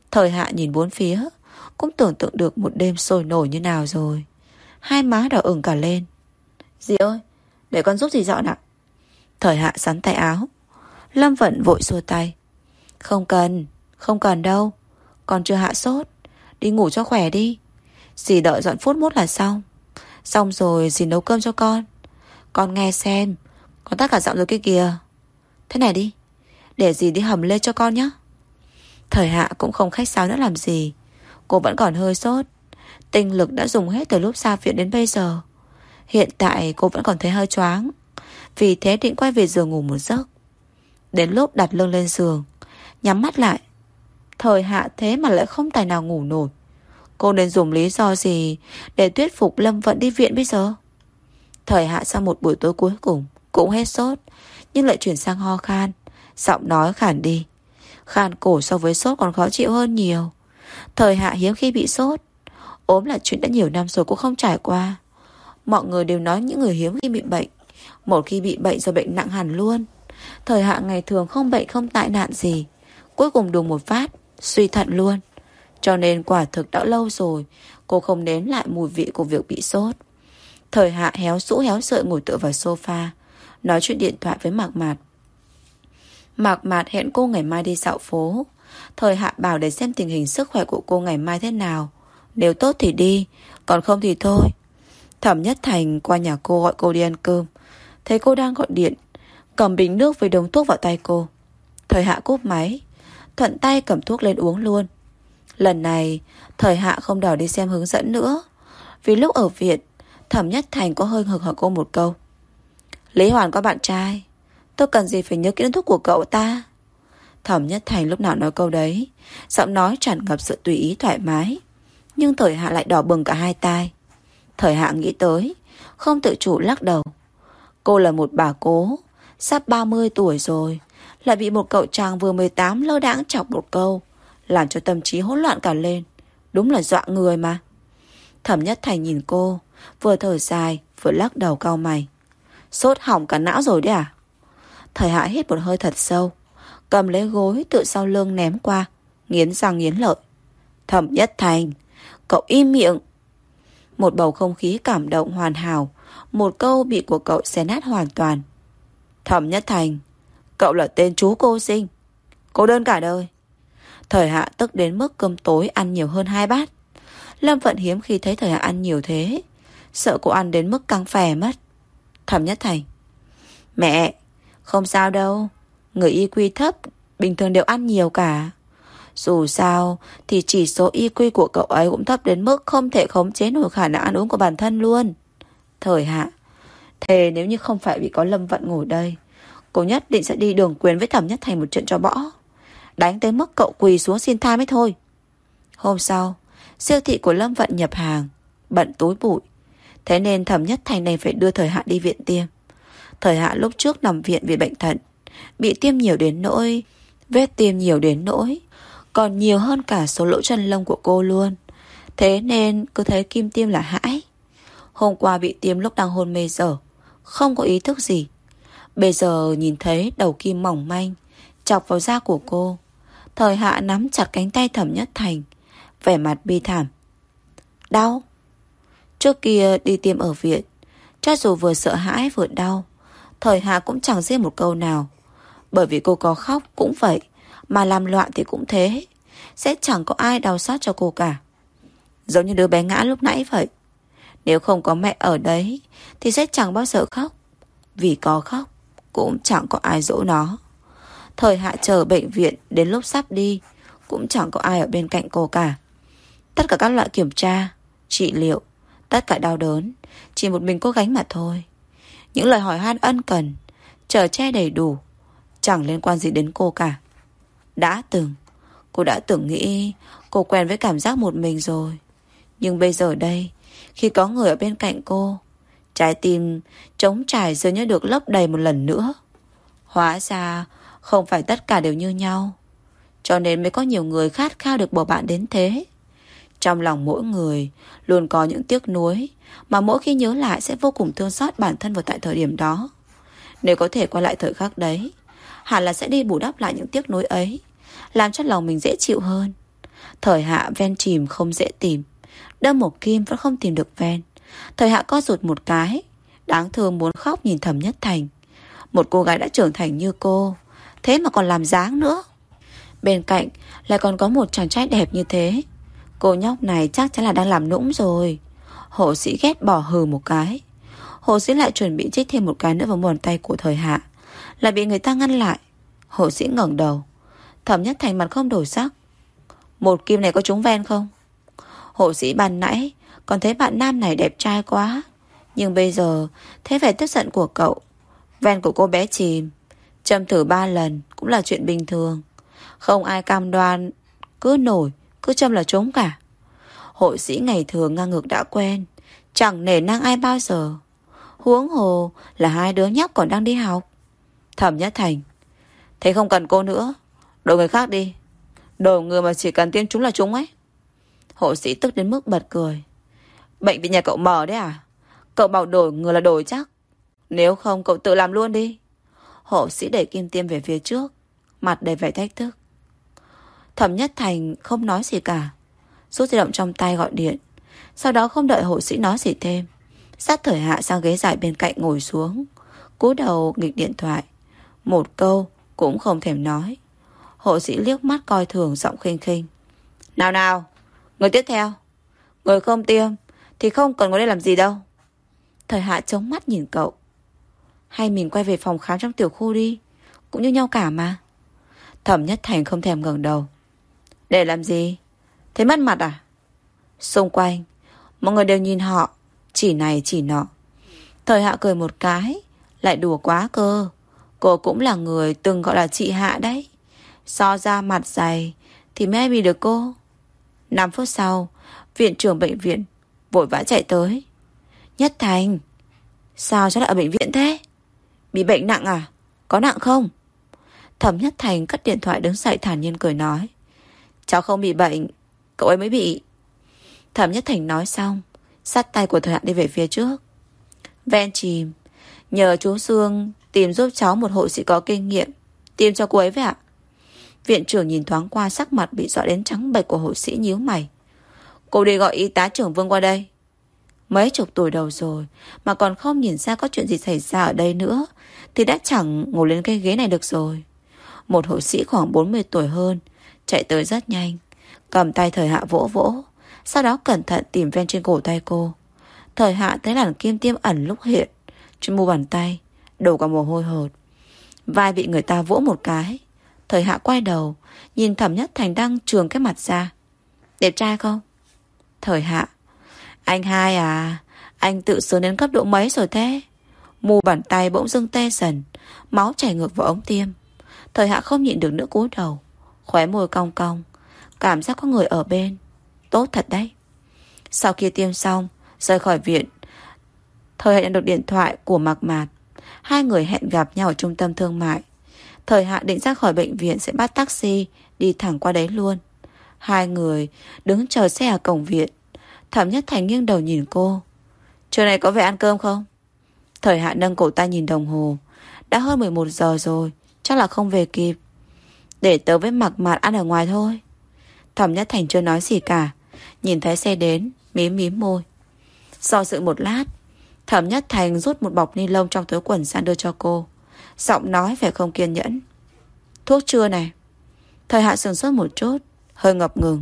Thời Hạ nhìn bốn phía, cũng tưởng tượng được một đêm sôi nổi như nào rồi. Hai má đỏ ửng cả lên. Dì ơi, để con giúp dì dọn ạ. Thời Hạ sắn tay áo. Lâm Vận vội xua tay. Không cần, không cần đâu. Con chưa hạ sốt. Đi ngủ cho khỏe đi. Dì đợi dọn phút mốt là xong. Xong rồi dì nấu cơm cho con. Con nghe xem. Con tắt cả giọng rồi kia kìa. Thế này đi, để dì đi hầm lên cho con nhé. Thời Hạ cũng không khách sáo nữa làm gì. Cô vẫn còn hơi sốt. Tinh lực đã dùng hết từ lúc ra viện đến bây giờ. Hiện tại cô vẫn còn thấy hơi choáng. Vì thế định quay về giường ngủ một giấc. Đến lúc đặt lưng lên giường, nhắm mắt lại. Thời Hạ thế mà lại không tài nào ngủ nổi. Cô nên dùng lý do gì để thuyết phục Lâm Vận đi viện bây giờ? Thời Hạ sau một buổi tối cuối cùng cũng hết sốt, nhưng lại chuyển sang ho khan. Giọng nói khản đi. Khan cổ so với sốt còn khó chịu hơn nhiều. Thời Hạ hiếm khi bị sốt. Ốm là chuyện đã nhiều năm rồi cũng không trải qua. Mọi người đều nói những người hiếm khi bị bệnh, một khi bị bệnh rồi bệnh nặng hẳn luôn. Thời Hạ ngày thường không bệnh không tai nạn gì, cuối cùng đùng một phát suy thận luôn. Cho nên quả thực đã lâu rồi cô không nếm lại mùi vị của việc bị sốt. Thời Hạ héo sũ héo sợi ngồi tựa vào sofa, nói chuyện điện thoại với Mạc Mạt. Mạc Mạt hẹn cô ngày mai đi dạo phố. Thời Hạ bảo để xem tình hình sức khỏe của cô ngày mai thế nào. Nếu tốt thì đi, còn không thì thôi. Thẩm Nhất Thành qua nhà cô gọi cô đi ăn cơm. Thấy cô đang gọi điện, cầm bình nước với đống thuốc vào tay cô. Thời Hạ cúp máy, thuận tay cầm thuốc lên uống luôn. Lần này Thời Hạ không đòi đi xem hướng dẫn nữa. Vì lúc ở viện, Thẩm Nhất Thành có hơi hực hỏi cô một câu. Lý Hoàn có bạn trai, tôi cần gì phải nhớ kỹ thuốc của cậu ta? Thẩm Nhất Thành lúc nào nói câu đấy, giọng nói tràn ngập sự tùy ý thoải mái. Nhưng Thời Hạ lại đỏ bừng cả hai tai. Thời Hạ nghĩ tới, không tự chủ lắc đầu. Cô là một bà cố, sắp ba mươi tuổi rồi, lại bị một cậu chàng vừa mười tám lơ đãng chọc một câu, làm cho tâm trí hỗn loạn cả lên. Đúng là dọa người mà. Thẩm Nhất Thành nhìn cô, vừa thở dài vừa lắc đầu cau mày. Sốt hỏng cả não rồi đấy à? Thời Hạ hít một hơi thật sâu, cầm lấy gối tự sau lưng ném qua, nghiến răng nghiến lợi. Thẩm Nhất Thành, cậu im miệng. Một bầu không khí cảm động hoàn hảo, một câu bị của cậu xé nát hoàn toàn. Thẩm Nhất Thành, cậu là tên chú cô sinh, cô đơn cả đời. Thời Hạ tức đến mức cơm tối ăn nhiều hơn hai bát. Lâm Vận hiếm khi thấy Thời Hạ ăn nhiều thế, sợ cô ăn đến mức căng phè mất. Thẩm Nhất Thành, mẹ, không sao đâu, người i kiu thấp bình thường đều ăn nhiều cả. Dù sao thì chỉ số i kiu của cậu ấy cũng thấp đến mức không thể khống chế nổi khả năng ăn uống của bản thân luôn. Thời Hạ thề nếu như không phải vì có Lâm Vận ngồi đây, cô nhất định sẽ đi đường quyền với Thẩm Nhất Thành một trận cho bỏ, đánh tới mức cậu quỳ xuống xin tha mới thôi. Hôm sau, siêu thị của Lâm Vận nhập hàng, bận tối bụi, thế nên Thẩm Nhất Thành này phải đưa Thời Hạ đi viện tiêm. Thời Hạ lúc trước nằm viện vì bệnh thận, bị tiêm nhiều đến nỗi, vết tiêm nhiều đến nỗi còn nhiều hơn cả số lỗ chân lông của cô luôn. Thế nên cứ thấy kim tiêm là hãi. Hôm qua bị tiêm lúc đang hôn mê dở, không có ý thức gì. Bây giờ nhìn thấy đầu kim mỏng manh chọc vào da của cô, Thời Hạ nắm chặt cánh tay Thẩm Nhất Thành, vẻ mặt bi thảm. Đau. Trước kia đi tiêm ở viện, cho dù vừa sợ hãi vừa đau, Thời Hạ cũng chẳng riêng một câu nào. Bởi vì cô có khóc cũng vậy, mà làm loạn thì cũng thế, sẽ chẳng có ai đau xót cho cô cả. Giống như đứa bé ngã lúc nãy vậy. Nếu không có mẹ ở đấy thì sẽ chẳng bao giờ khóc. Vì có khóc cũng chẳng có ai dỗ nó. Thời Hạ chờ bệnh viện đến lúc sắp đi, cũng chẳng có ai ở bên cạnh cô cả. Tất cả các loại kiểm tra, trị liệu, tất cả đau đớn chỉ một mình cô gánh mà thôi. Những lời hỏi han ân cần, chở che đầy đủ, chẳng liên quan gì đến cô cả. Đã từng, cô đã từng nghĩ cô quen với cảm giác một mình rồi. Nhưng bây giờ đây, khi có người ở bên cạnh cô, trái tim trống trải dường như được lấp đầy một lần nữa. Hóa ra không phải tất cả đều như nhau, cho nên mới có nhiều người khát khao được bầu bạn đến thế. Trong lòng mỗi người luôn có những tiếc nuối mà mỗi khi nhớ lại sẽ vô cùng thương xót bản thân vào tại thời điểm đó. Nếu có thể quay lại thời khắc đấy, hẳn là sẽ đi bù đắp lại những tiếc nuối ấy, làm cho lòng mình dễ chịu hơn. Thời Hạ ven chìm không dễ tìm, đâm một kim vẫn không tìm được ven. Thời Hạ co rụt một cái, đáng thương muốn khóc nhìn Thẩm Nhất Thành. Một cô gái đã trưởng thành như cô, thế mà còn làm dáng nữa. Bên cạnh lại còn có một chàng trai đẹp như thế. Cô nhóc này chắc chắn là đang làm nũng rồi. Hộ sĩ ghét bỏ hừ một cái. Hộ sĩ lại chuẩn bị chích thêm một cái nữa vào bàn tay của Thời Hạ, lại bị người ta ngăn lại. Hộ sĩ ngẩng đầu. Thẩm Nhất Thành mặt không đổi sắc. Một kim này có trúng ven không? Hộ sĩ ban nãy còn thấy bạn nam này đẹp trai quá, nhưng bây giờ thấy vẻ tức giận của cậu. Ven của cô bé chìm, châm thử ba lần cũng là chuyện bình thường. Không ai cam đoan cứ nổi, cứ châm là trúng cả. Hộ sĩ ngày thường ngang ngược đã quen, chẳng nể nang ai bao giờ. Huống hồ là hai đứa nhóc còn đang đi học. Thẩm Nhất Thành: thế không cần cô nữa, đổi người khác đi. Đổi người mà chỉ cần tiêm trúng là trúng ấy. Hộ sĩ tức đến mức bật cười. Bệnh viện nhà cậu mở đấy à? Cậu bảo đổi người là đổi chắc. Nếu không cậu tự làm luôn đi. Hộ sĩ đẩy kim tiêm về phía trước, mặt đầy vẻ thách thức. Thẩm Nhất Thành không nói gì cả, rút di động trong tay gọi điện. Sau đó không đợi hộ sĩ nói gì thêm, dắt Thời Hạ sang ghế dài bên cạnh ngồi xuống, cúi đầu nghịch điện thoại. Một câu cũng không thèm nói. Hộ sĩ liếc mắt coi thường, giọng khinh khinh. Nào nào, người tiếp theo. Người không tiêm thì không cần ngồi đây làm gì đâu. Thời Hạ chống mắt nhìn cậu. Hay mình quay về phòng khám trong tiểu khu đi, cũng như nhau cả mà. Thẩm Nhất Thành không thèm ngẩng đầu. Để làm gì? Thế mất mặt à? Xung quanh mọi người đều nhìn họ, chỉ này chỉ nọ. Thời Hạ cười một cái, lại đùa quá cơ. Cô cũng là người từng gọi là chị Hạ đấy. So ra mặt dày thì mới ai bị được cô. Năm phút sau, viện trưởng bệnh viện vội vã chạy tới. Nhất Thành, sao cháu lại ở bệnh viện thế? Bị bệnh nặng à? Có nặng không? Thẩm Nhất Thành cất điện thoại đứng dậy thản nhiên cười nói. Cháu không bị bệnh, cậu ấy mới bị. Thẩm Nhất Thành nói xong, xách tay của Thời Hạ đi về phía trước. Ven chìm, nhờ chú Dương tìm giúp cháu một hộ sĩ có kinh nghiệm, tìm cho cô ấy với ạ. Viện trưởng nhìn thoáng qua sắc mặt bị dọa đến trắng bệch của hộ sĩ, nhíu mày. Cô đi gọi y tá trưởng Vương qua đây. Mấy chục tuổi đầu rồi mà còn không nhìn ra có chuyện gì xảy ra ở đây nữa thì đã chẳng ngồi lên cái ghế này được rồi. Một hộ sĩ khoảng bốn mươi tuổi hơn chạy tới rất nhanh, cầm tay Thời Hạ vỗ vỗ, sau đó cẩn thận tìm ven trên cổ tay cô. Thời Hạ thấy làn kim tiêm ẩn lúc hiện trên mu bàn tay, đổ cả mồ hôi hột. Vai bị người ta vỗ một cái. Thời Hạ quay đầu nhìn Thẩm Nhất Thành đang trường cái mặt ra. Đẹp trai không? Thời Hạ: anh hai à, anh tự sướng đến cấp độ mấy rồi thế? Mu bàn tay bỗng dưng tê dần, máu chảy ngược vào ống tiêm. Thời Hạ không nhịn được nữa cúi đầu, khóe môi cong cong, cảm giác có người ở bên. Tốt thật đấy. Sau khi tiêm xong, rời khỏi viện, Thời Hạ nhận được điện thoại của Mạc Mạt. Hai người hẹn gặp nhau ở trung tâm thương mại. Thời Hạ định ra khỏi bệnh viện sẽ bắt taxi đi thẳng qua đấy luôn. Hai người đứng chờ xe ở cổng viện. Thẩm Nhất Thành nghiêng đầu nhìn cô. Trưa này có về ăn cơm không? Thời Hạ nâng cổ tay nhìn đồng hồ. Đã hơn mười một giờ rồi, chắc là không về kịp. Để tớ với Mạc Mạt ăn ở ngoài thôi. Thẩm Nhất Thành chưa nói gì cả, nhìn thấy xe đến, mím mím môi. Do dự một lát, Thẩm Nhất Thành rút một bọc ni lông trong túi quần ra đưa cho cô, giọng nói vẻ không kiên nhẫn. Thuốc trưa này. Thời Hạ sửng sốt một chút, hơi ngập ngừng.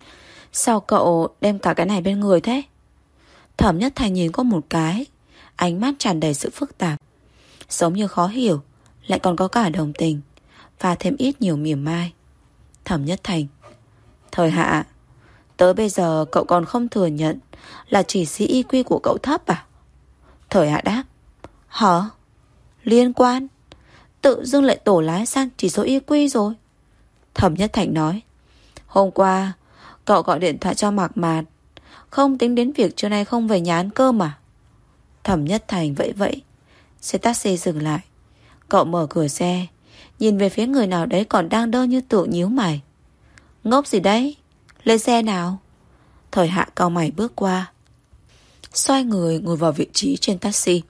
Sao cậu đem cả cái này bên người thế? Thẩm Nhất Thành nhìn cô một cái, ánh mắt tràn đầy sự phức tạp, giống như khó hiểu, lại còn có cả đồng tình, và thêm ít nhiều mỉa mai. Thẩm Nhất Thành: Thời Hạ, tới bây giờ cậu còn không thừa nhận là chỉ số i kiu của cậu thấp à? Thời Hạ đáp: Hả? Liên quan? Tự dưng lại tổ lái sang chỉ số i kiu rồi. Thẩm Nhất Thành nói: Hôm qua cậu gọi điện thoại cho Mạc Mạt, không tính đến việc trưa nay không về nhà ăn cơm à? Thẩm Nhất Thành vẫy vẫy. Xe taxi dừng lại. Cậu mở cửa xe, nhìn về phía người nào đấy còn đang đơ như tượng, nhíu mày. Ngốc gì đấy? Lên xe nào. Thời Hạ cau mày bước qua, xoay người ngồi vào vị trí trên taxi.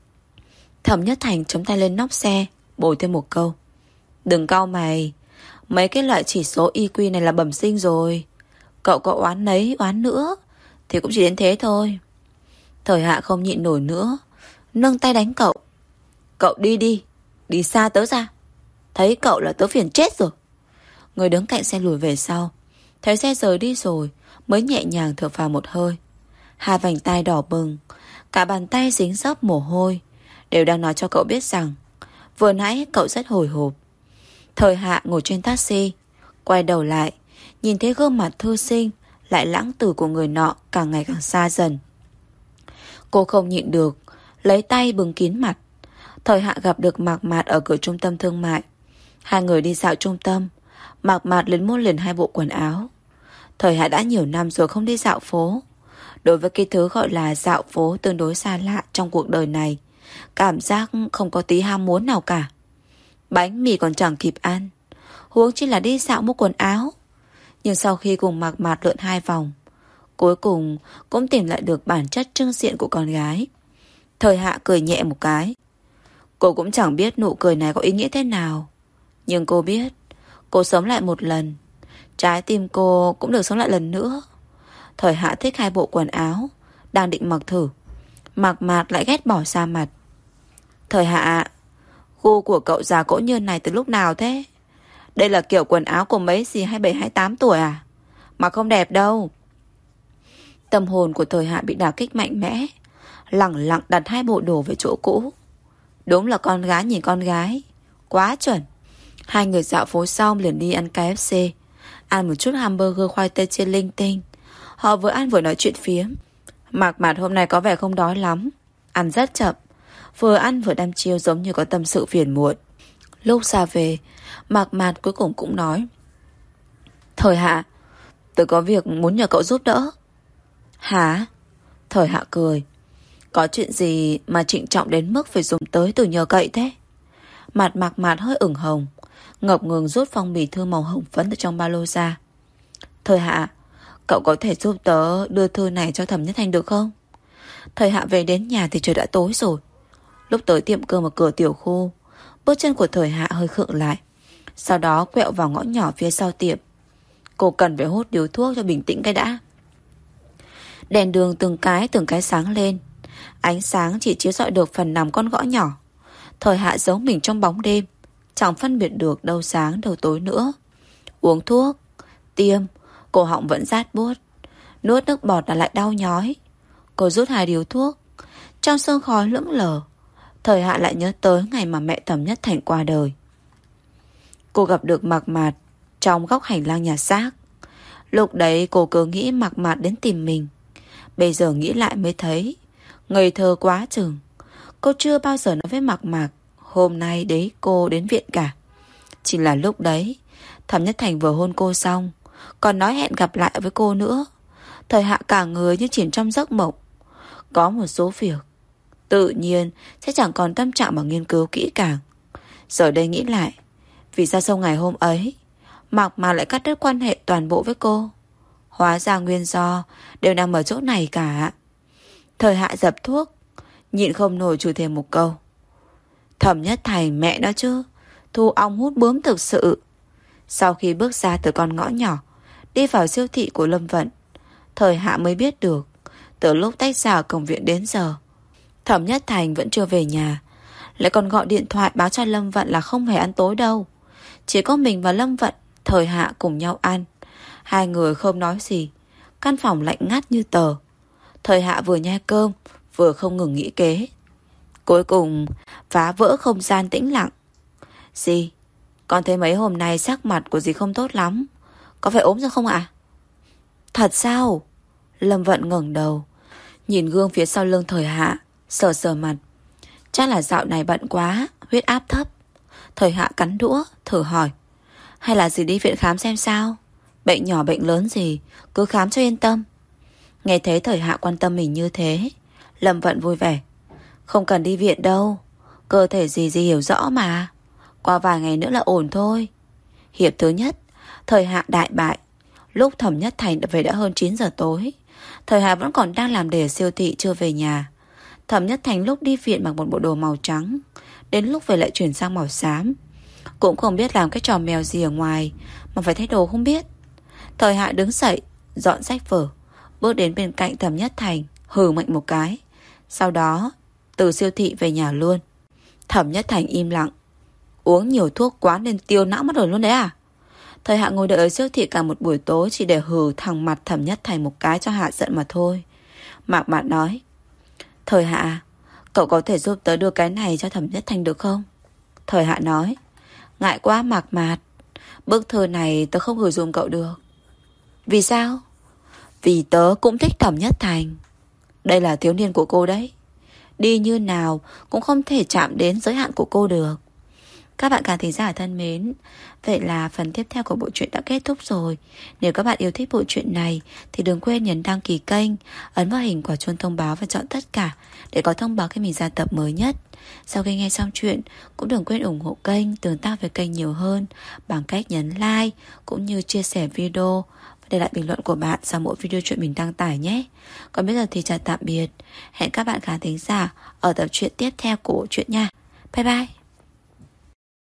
Thẩm Nhất Thành chống tay lên nóc xe, bồi thêm một câu: Đừng cau mày, Mấy cái loại chỉ số i kiu này là bẩm sinh rồi. Cậu có oán nấy oán nữa thì cũng chỉ đến thế thôi. Thời Hạ không nhịn nổi nữa, nâng tay đánh cậu. Cậu đi đi, đi xa tớ ra. Thấy cậu là tớ phiền chết rồi. Người đứng cạnh xe lùi về sau, thấy xe rời đi rồi mới nhẹ nhàng thở phào một hơi. Hai vành tay đỏ bừng, cả bàn tay dính dấp mồ hôi, đều đang nói cho cậu biết rằng vừa nãy cậu rất hồi hộp. Thời Hạ ngồi trên taxi, quay đầu lại, nhìn thấy gương mặt thư sinh lại lãng tử của người nọ càng ngày càng xa dần. Cô không nhịn được, lấy tay bưng kín mặt. Thời Hạ gặp được Mạc Mạt ở cửa trung tâm thương mại. Hai người đi dạo trung tâm, Mạc Mạt liền mua liền hai bộ quần áo. Thời Hạ đã nhiều năm rồi không đi dạo phố. Đối với cái thứ gọi là dạo phố tương đối xa lạ trong cuộc đời này, cảm giác không có tí ham muốn nào cả. Bánh mì còn chẳng kịp ăn, huống chi là đi dạo mua quần áo. Nhưng sau khi cùng Mạc Mạt lượn hai vòng, cuối cùng cũng tìm lại được bản chất trưng diện của con gái. Thời Hạ cười nhẹ một cái. Cô cũng chẳng biết nụ cười này có ý nghĩa thế nào, nhưng cô biết cô sống lại một lần, trái tim cô cũng được sống lại lần nữa. Thời Hạ thích hai bộ quần áo, đang định mặc thử, Mạc Mạt lại ghét bỏ ra mặt. Thời Hạ, gu của cậu già cỗ nhơn này từ lúc nào thế? Đây là kiểu quần áo của mấy gì hai bảy hai tám tuổi à? Mà không đẹp đâu. Tâm hồn của Thời Hạ bị đả kích mạnh mẽ, lẳng lặng đặt hai bộ đồ về chỗ cũ. Đúng là con gái nhìn con gái, quá chuẩn. Hai người dạo phố xong liền đi ăn ca ép xê, ăn một chút hamburger khoai tây chiên linh tinh. Họ vừa ăn vừa nói chuyện phiếm. Mạc Mạt hôm nay có vẻ không đói lắm, ăn rất chậm, vừa ăn vừa đăm chiêu giống như có tâm sự phiền muộn. Lúc ra về, Mạc Mạt cuối cùng cũng nói: Thời Hạ, tớ có việc muốn nhờ cậu giúp đỡ. Hả? Thời Hạ cười. Có chuyện gì mà trịnh trọng đến mức phải dùng tới từ nhờ cậy thế? Mặt Mạc Mạt hơi ửng hồng, ngập ngừng rút phong bì thư màu hồng phấn từ trong ba lô ra. Thời Hạ, cậu có thể giúp tớ đưa thư này cho Thẩm Nhất Thành được không? Thời Hạ về đến nhà thì trời đã tối rồi. Lúc tới tiệm cơm ở cửa tiểu khu, bước chân của Thời Hạ hơi khựng lại, sau đó quẹo vào ngõ nhỏ phía sau tiệm. Cô cần phải hút điếu thuốc cho bình tĩnh cái đã. Đèn đường từng cái từng cái sáng lên, ánh sáng chỉ chiếu rọi được phần nằm con ngõ nhỏ. Thời Hạ giấu mình trong bóng đêm, chẳng phân biệt được đâu sáng đâu tối nữa. Uống thuốc, tiêm, cổ họng vẫn rát buốt, nuốt nước bọt là lại đau nhói. Cô rút hai điếu thuốc, trong sương khói lững lờ, Thời Hạ lại nhớ tới ngày mà mẹ Thẩm Nhất Thành qua đời. Cô gặp được Mạc Mạt trong góc hành lang nhà xác. Lúc đấy cô cứ nghĩ Mạc Mạt đến tìm mình. Bây giờ nghĩ lại mới thấy ngây thơ quá chừng. Cô chưa bao giờ nói với Mạc Mạt hôm nay đấy cô đến viện cả. Chỉ là lúc đấy Thẩm Nhất Thành vừa hôn cô xong, còn nói hẹn gặp lại với cô nữa. Thời Hạ cả người như chìm trong giấc mộng. Có một số việc tự nhiên sẽ chẳng còn tâm trạng mà nghiên cứu kỹ càng. Giờ đây nghĩ lại, vì sao sau ngày hôm ấy Mạc Mạt lại cắt đứt quan hệ toàn bộ với cô? Hóa ra nguyên do đều nằm ở chỗ này cả. Thời Hạ dập thuốc, nhịn không nổi chửi thêm một câu. Thẩm Nhất Thành mẹ nó chứ, thu ong hút bướm thực sự. Sau khi bước ra từ con ngõ nhỏ, đi vào siêu thị của Lâm Vận, Thời Hạ mới biết được, từ lúc tách ra ở cổng viện đến giờ, Thẩm Nhất Thành vẫn chưa về nhà. Lại còn gọi điện thoại báo cho Lâm Vận là không hề ăn tối đâu. Chỉ có mình và Lâm Vận, Thời Hạ cùng nhau ăn. Hai người không nói gì, căn phòng lạnh ngắt như tờ. Thời Hạ vừa nhai cơm vừa không ngừng nghĩ kế. Cuối cùng phá vỡ không gian tĩnh lặng. Dì, con thấy mấy hôm nay sắc mặt của dì không tốt lắm, có phải ốm rồi không ạ? Thật sao? Lâm Vận ngẩng đầu, nhìn gương phía sau lưng Thời Hạ, sờ sờ mặt. Chắc là dạo này bận quá, huyết áp thấp. Thời Hạ cắn đũa, thử hỏi. Hay là dì đi viện khám xem sao? Bệnh nhỏ bệnh lớn gì, cứ khám cho yên tâm. Nghe thấy Thời Hạ quan tâm mình như thế, Lâm Vận vui vẻ. Không cần đi viện đâu, cơ thể gì gì hiểu rõ mà. Qua vài ngày nữa là ổn thôi. Hiệp thứ nhất, Thời Hạ đại bại. Lúc Thẩm Nhất Thành đã về đã hơn chín giờ tối. Thời Hạ vẫn còn đang làm đề ở siêu thị chưa về nhà. Thẩm Nhất Thành lúc đi viện mặc một bộ đồ màu trắng, đến lúc về lại chuyển sang màu xám. Cũng không biết làm cái trò mèo gì ở ngoài mà phải thay đồ không biết. Thời Hạ đứng dậy, dọn sách vở, bước đến bên cạnh Thẩm Nhất Thành, hừ mạnh một cái. Sau đó từ siêu thị về nhà luôn. Thẩm Nhất Thành im lặng. Uống nhiều thuốc quá nên tiêu não mất rồi luôn đấy à? Thời Hạ ngồi đợi ở siêu thị cả một buổi tối chỉ để hừ thẳng mặt Thẩm Nhất Thành một cái cho hạ giận mà thôi. Mạc Mạc nói: Thời Hạ, cậu có thể giúp tớ đưa cái này cho Thẩm Nhất Thành được không? Thời Hạ nói: Ngại quá Mạc Mạc, bức thư này tớ không gửi dùm cậu được. Vì sao? Vì tớ cũng thích Thẩm Nhất Thành. Đây là thiếu niên của cô đấy. Đi như nào cũng không thể chạm đến giới hạn của cô được. Các bạn khán thính giả thân mến, vậy là phần tiếp theo của bộ truyện đã kết thúc rồi. Nếu các bạn yêu thích bộ truyện này thì đừng quên nhấn đăng ký kênh, ấn vào hình quả chuông thông báo và chọn tất cả để có thông báo khi mình ra tập mới nhất. Sau khi nghe xong chuyện, cũng đừng quên ủng hộ kênh, tương tác với kênh nhiều hơn bằng cách nhấn like cũng như chia sẻ video và để lại bình luận của bạn sau mỗi video truyện mình đăng tải nhé. Còn bây giờ thì chào tạm biệt. Hẹn các bạn khán thính giả ở tập truyện tiếp theo của bộ truyện nha. Bye bye.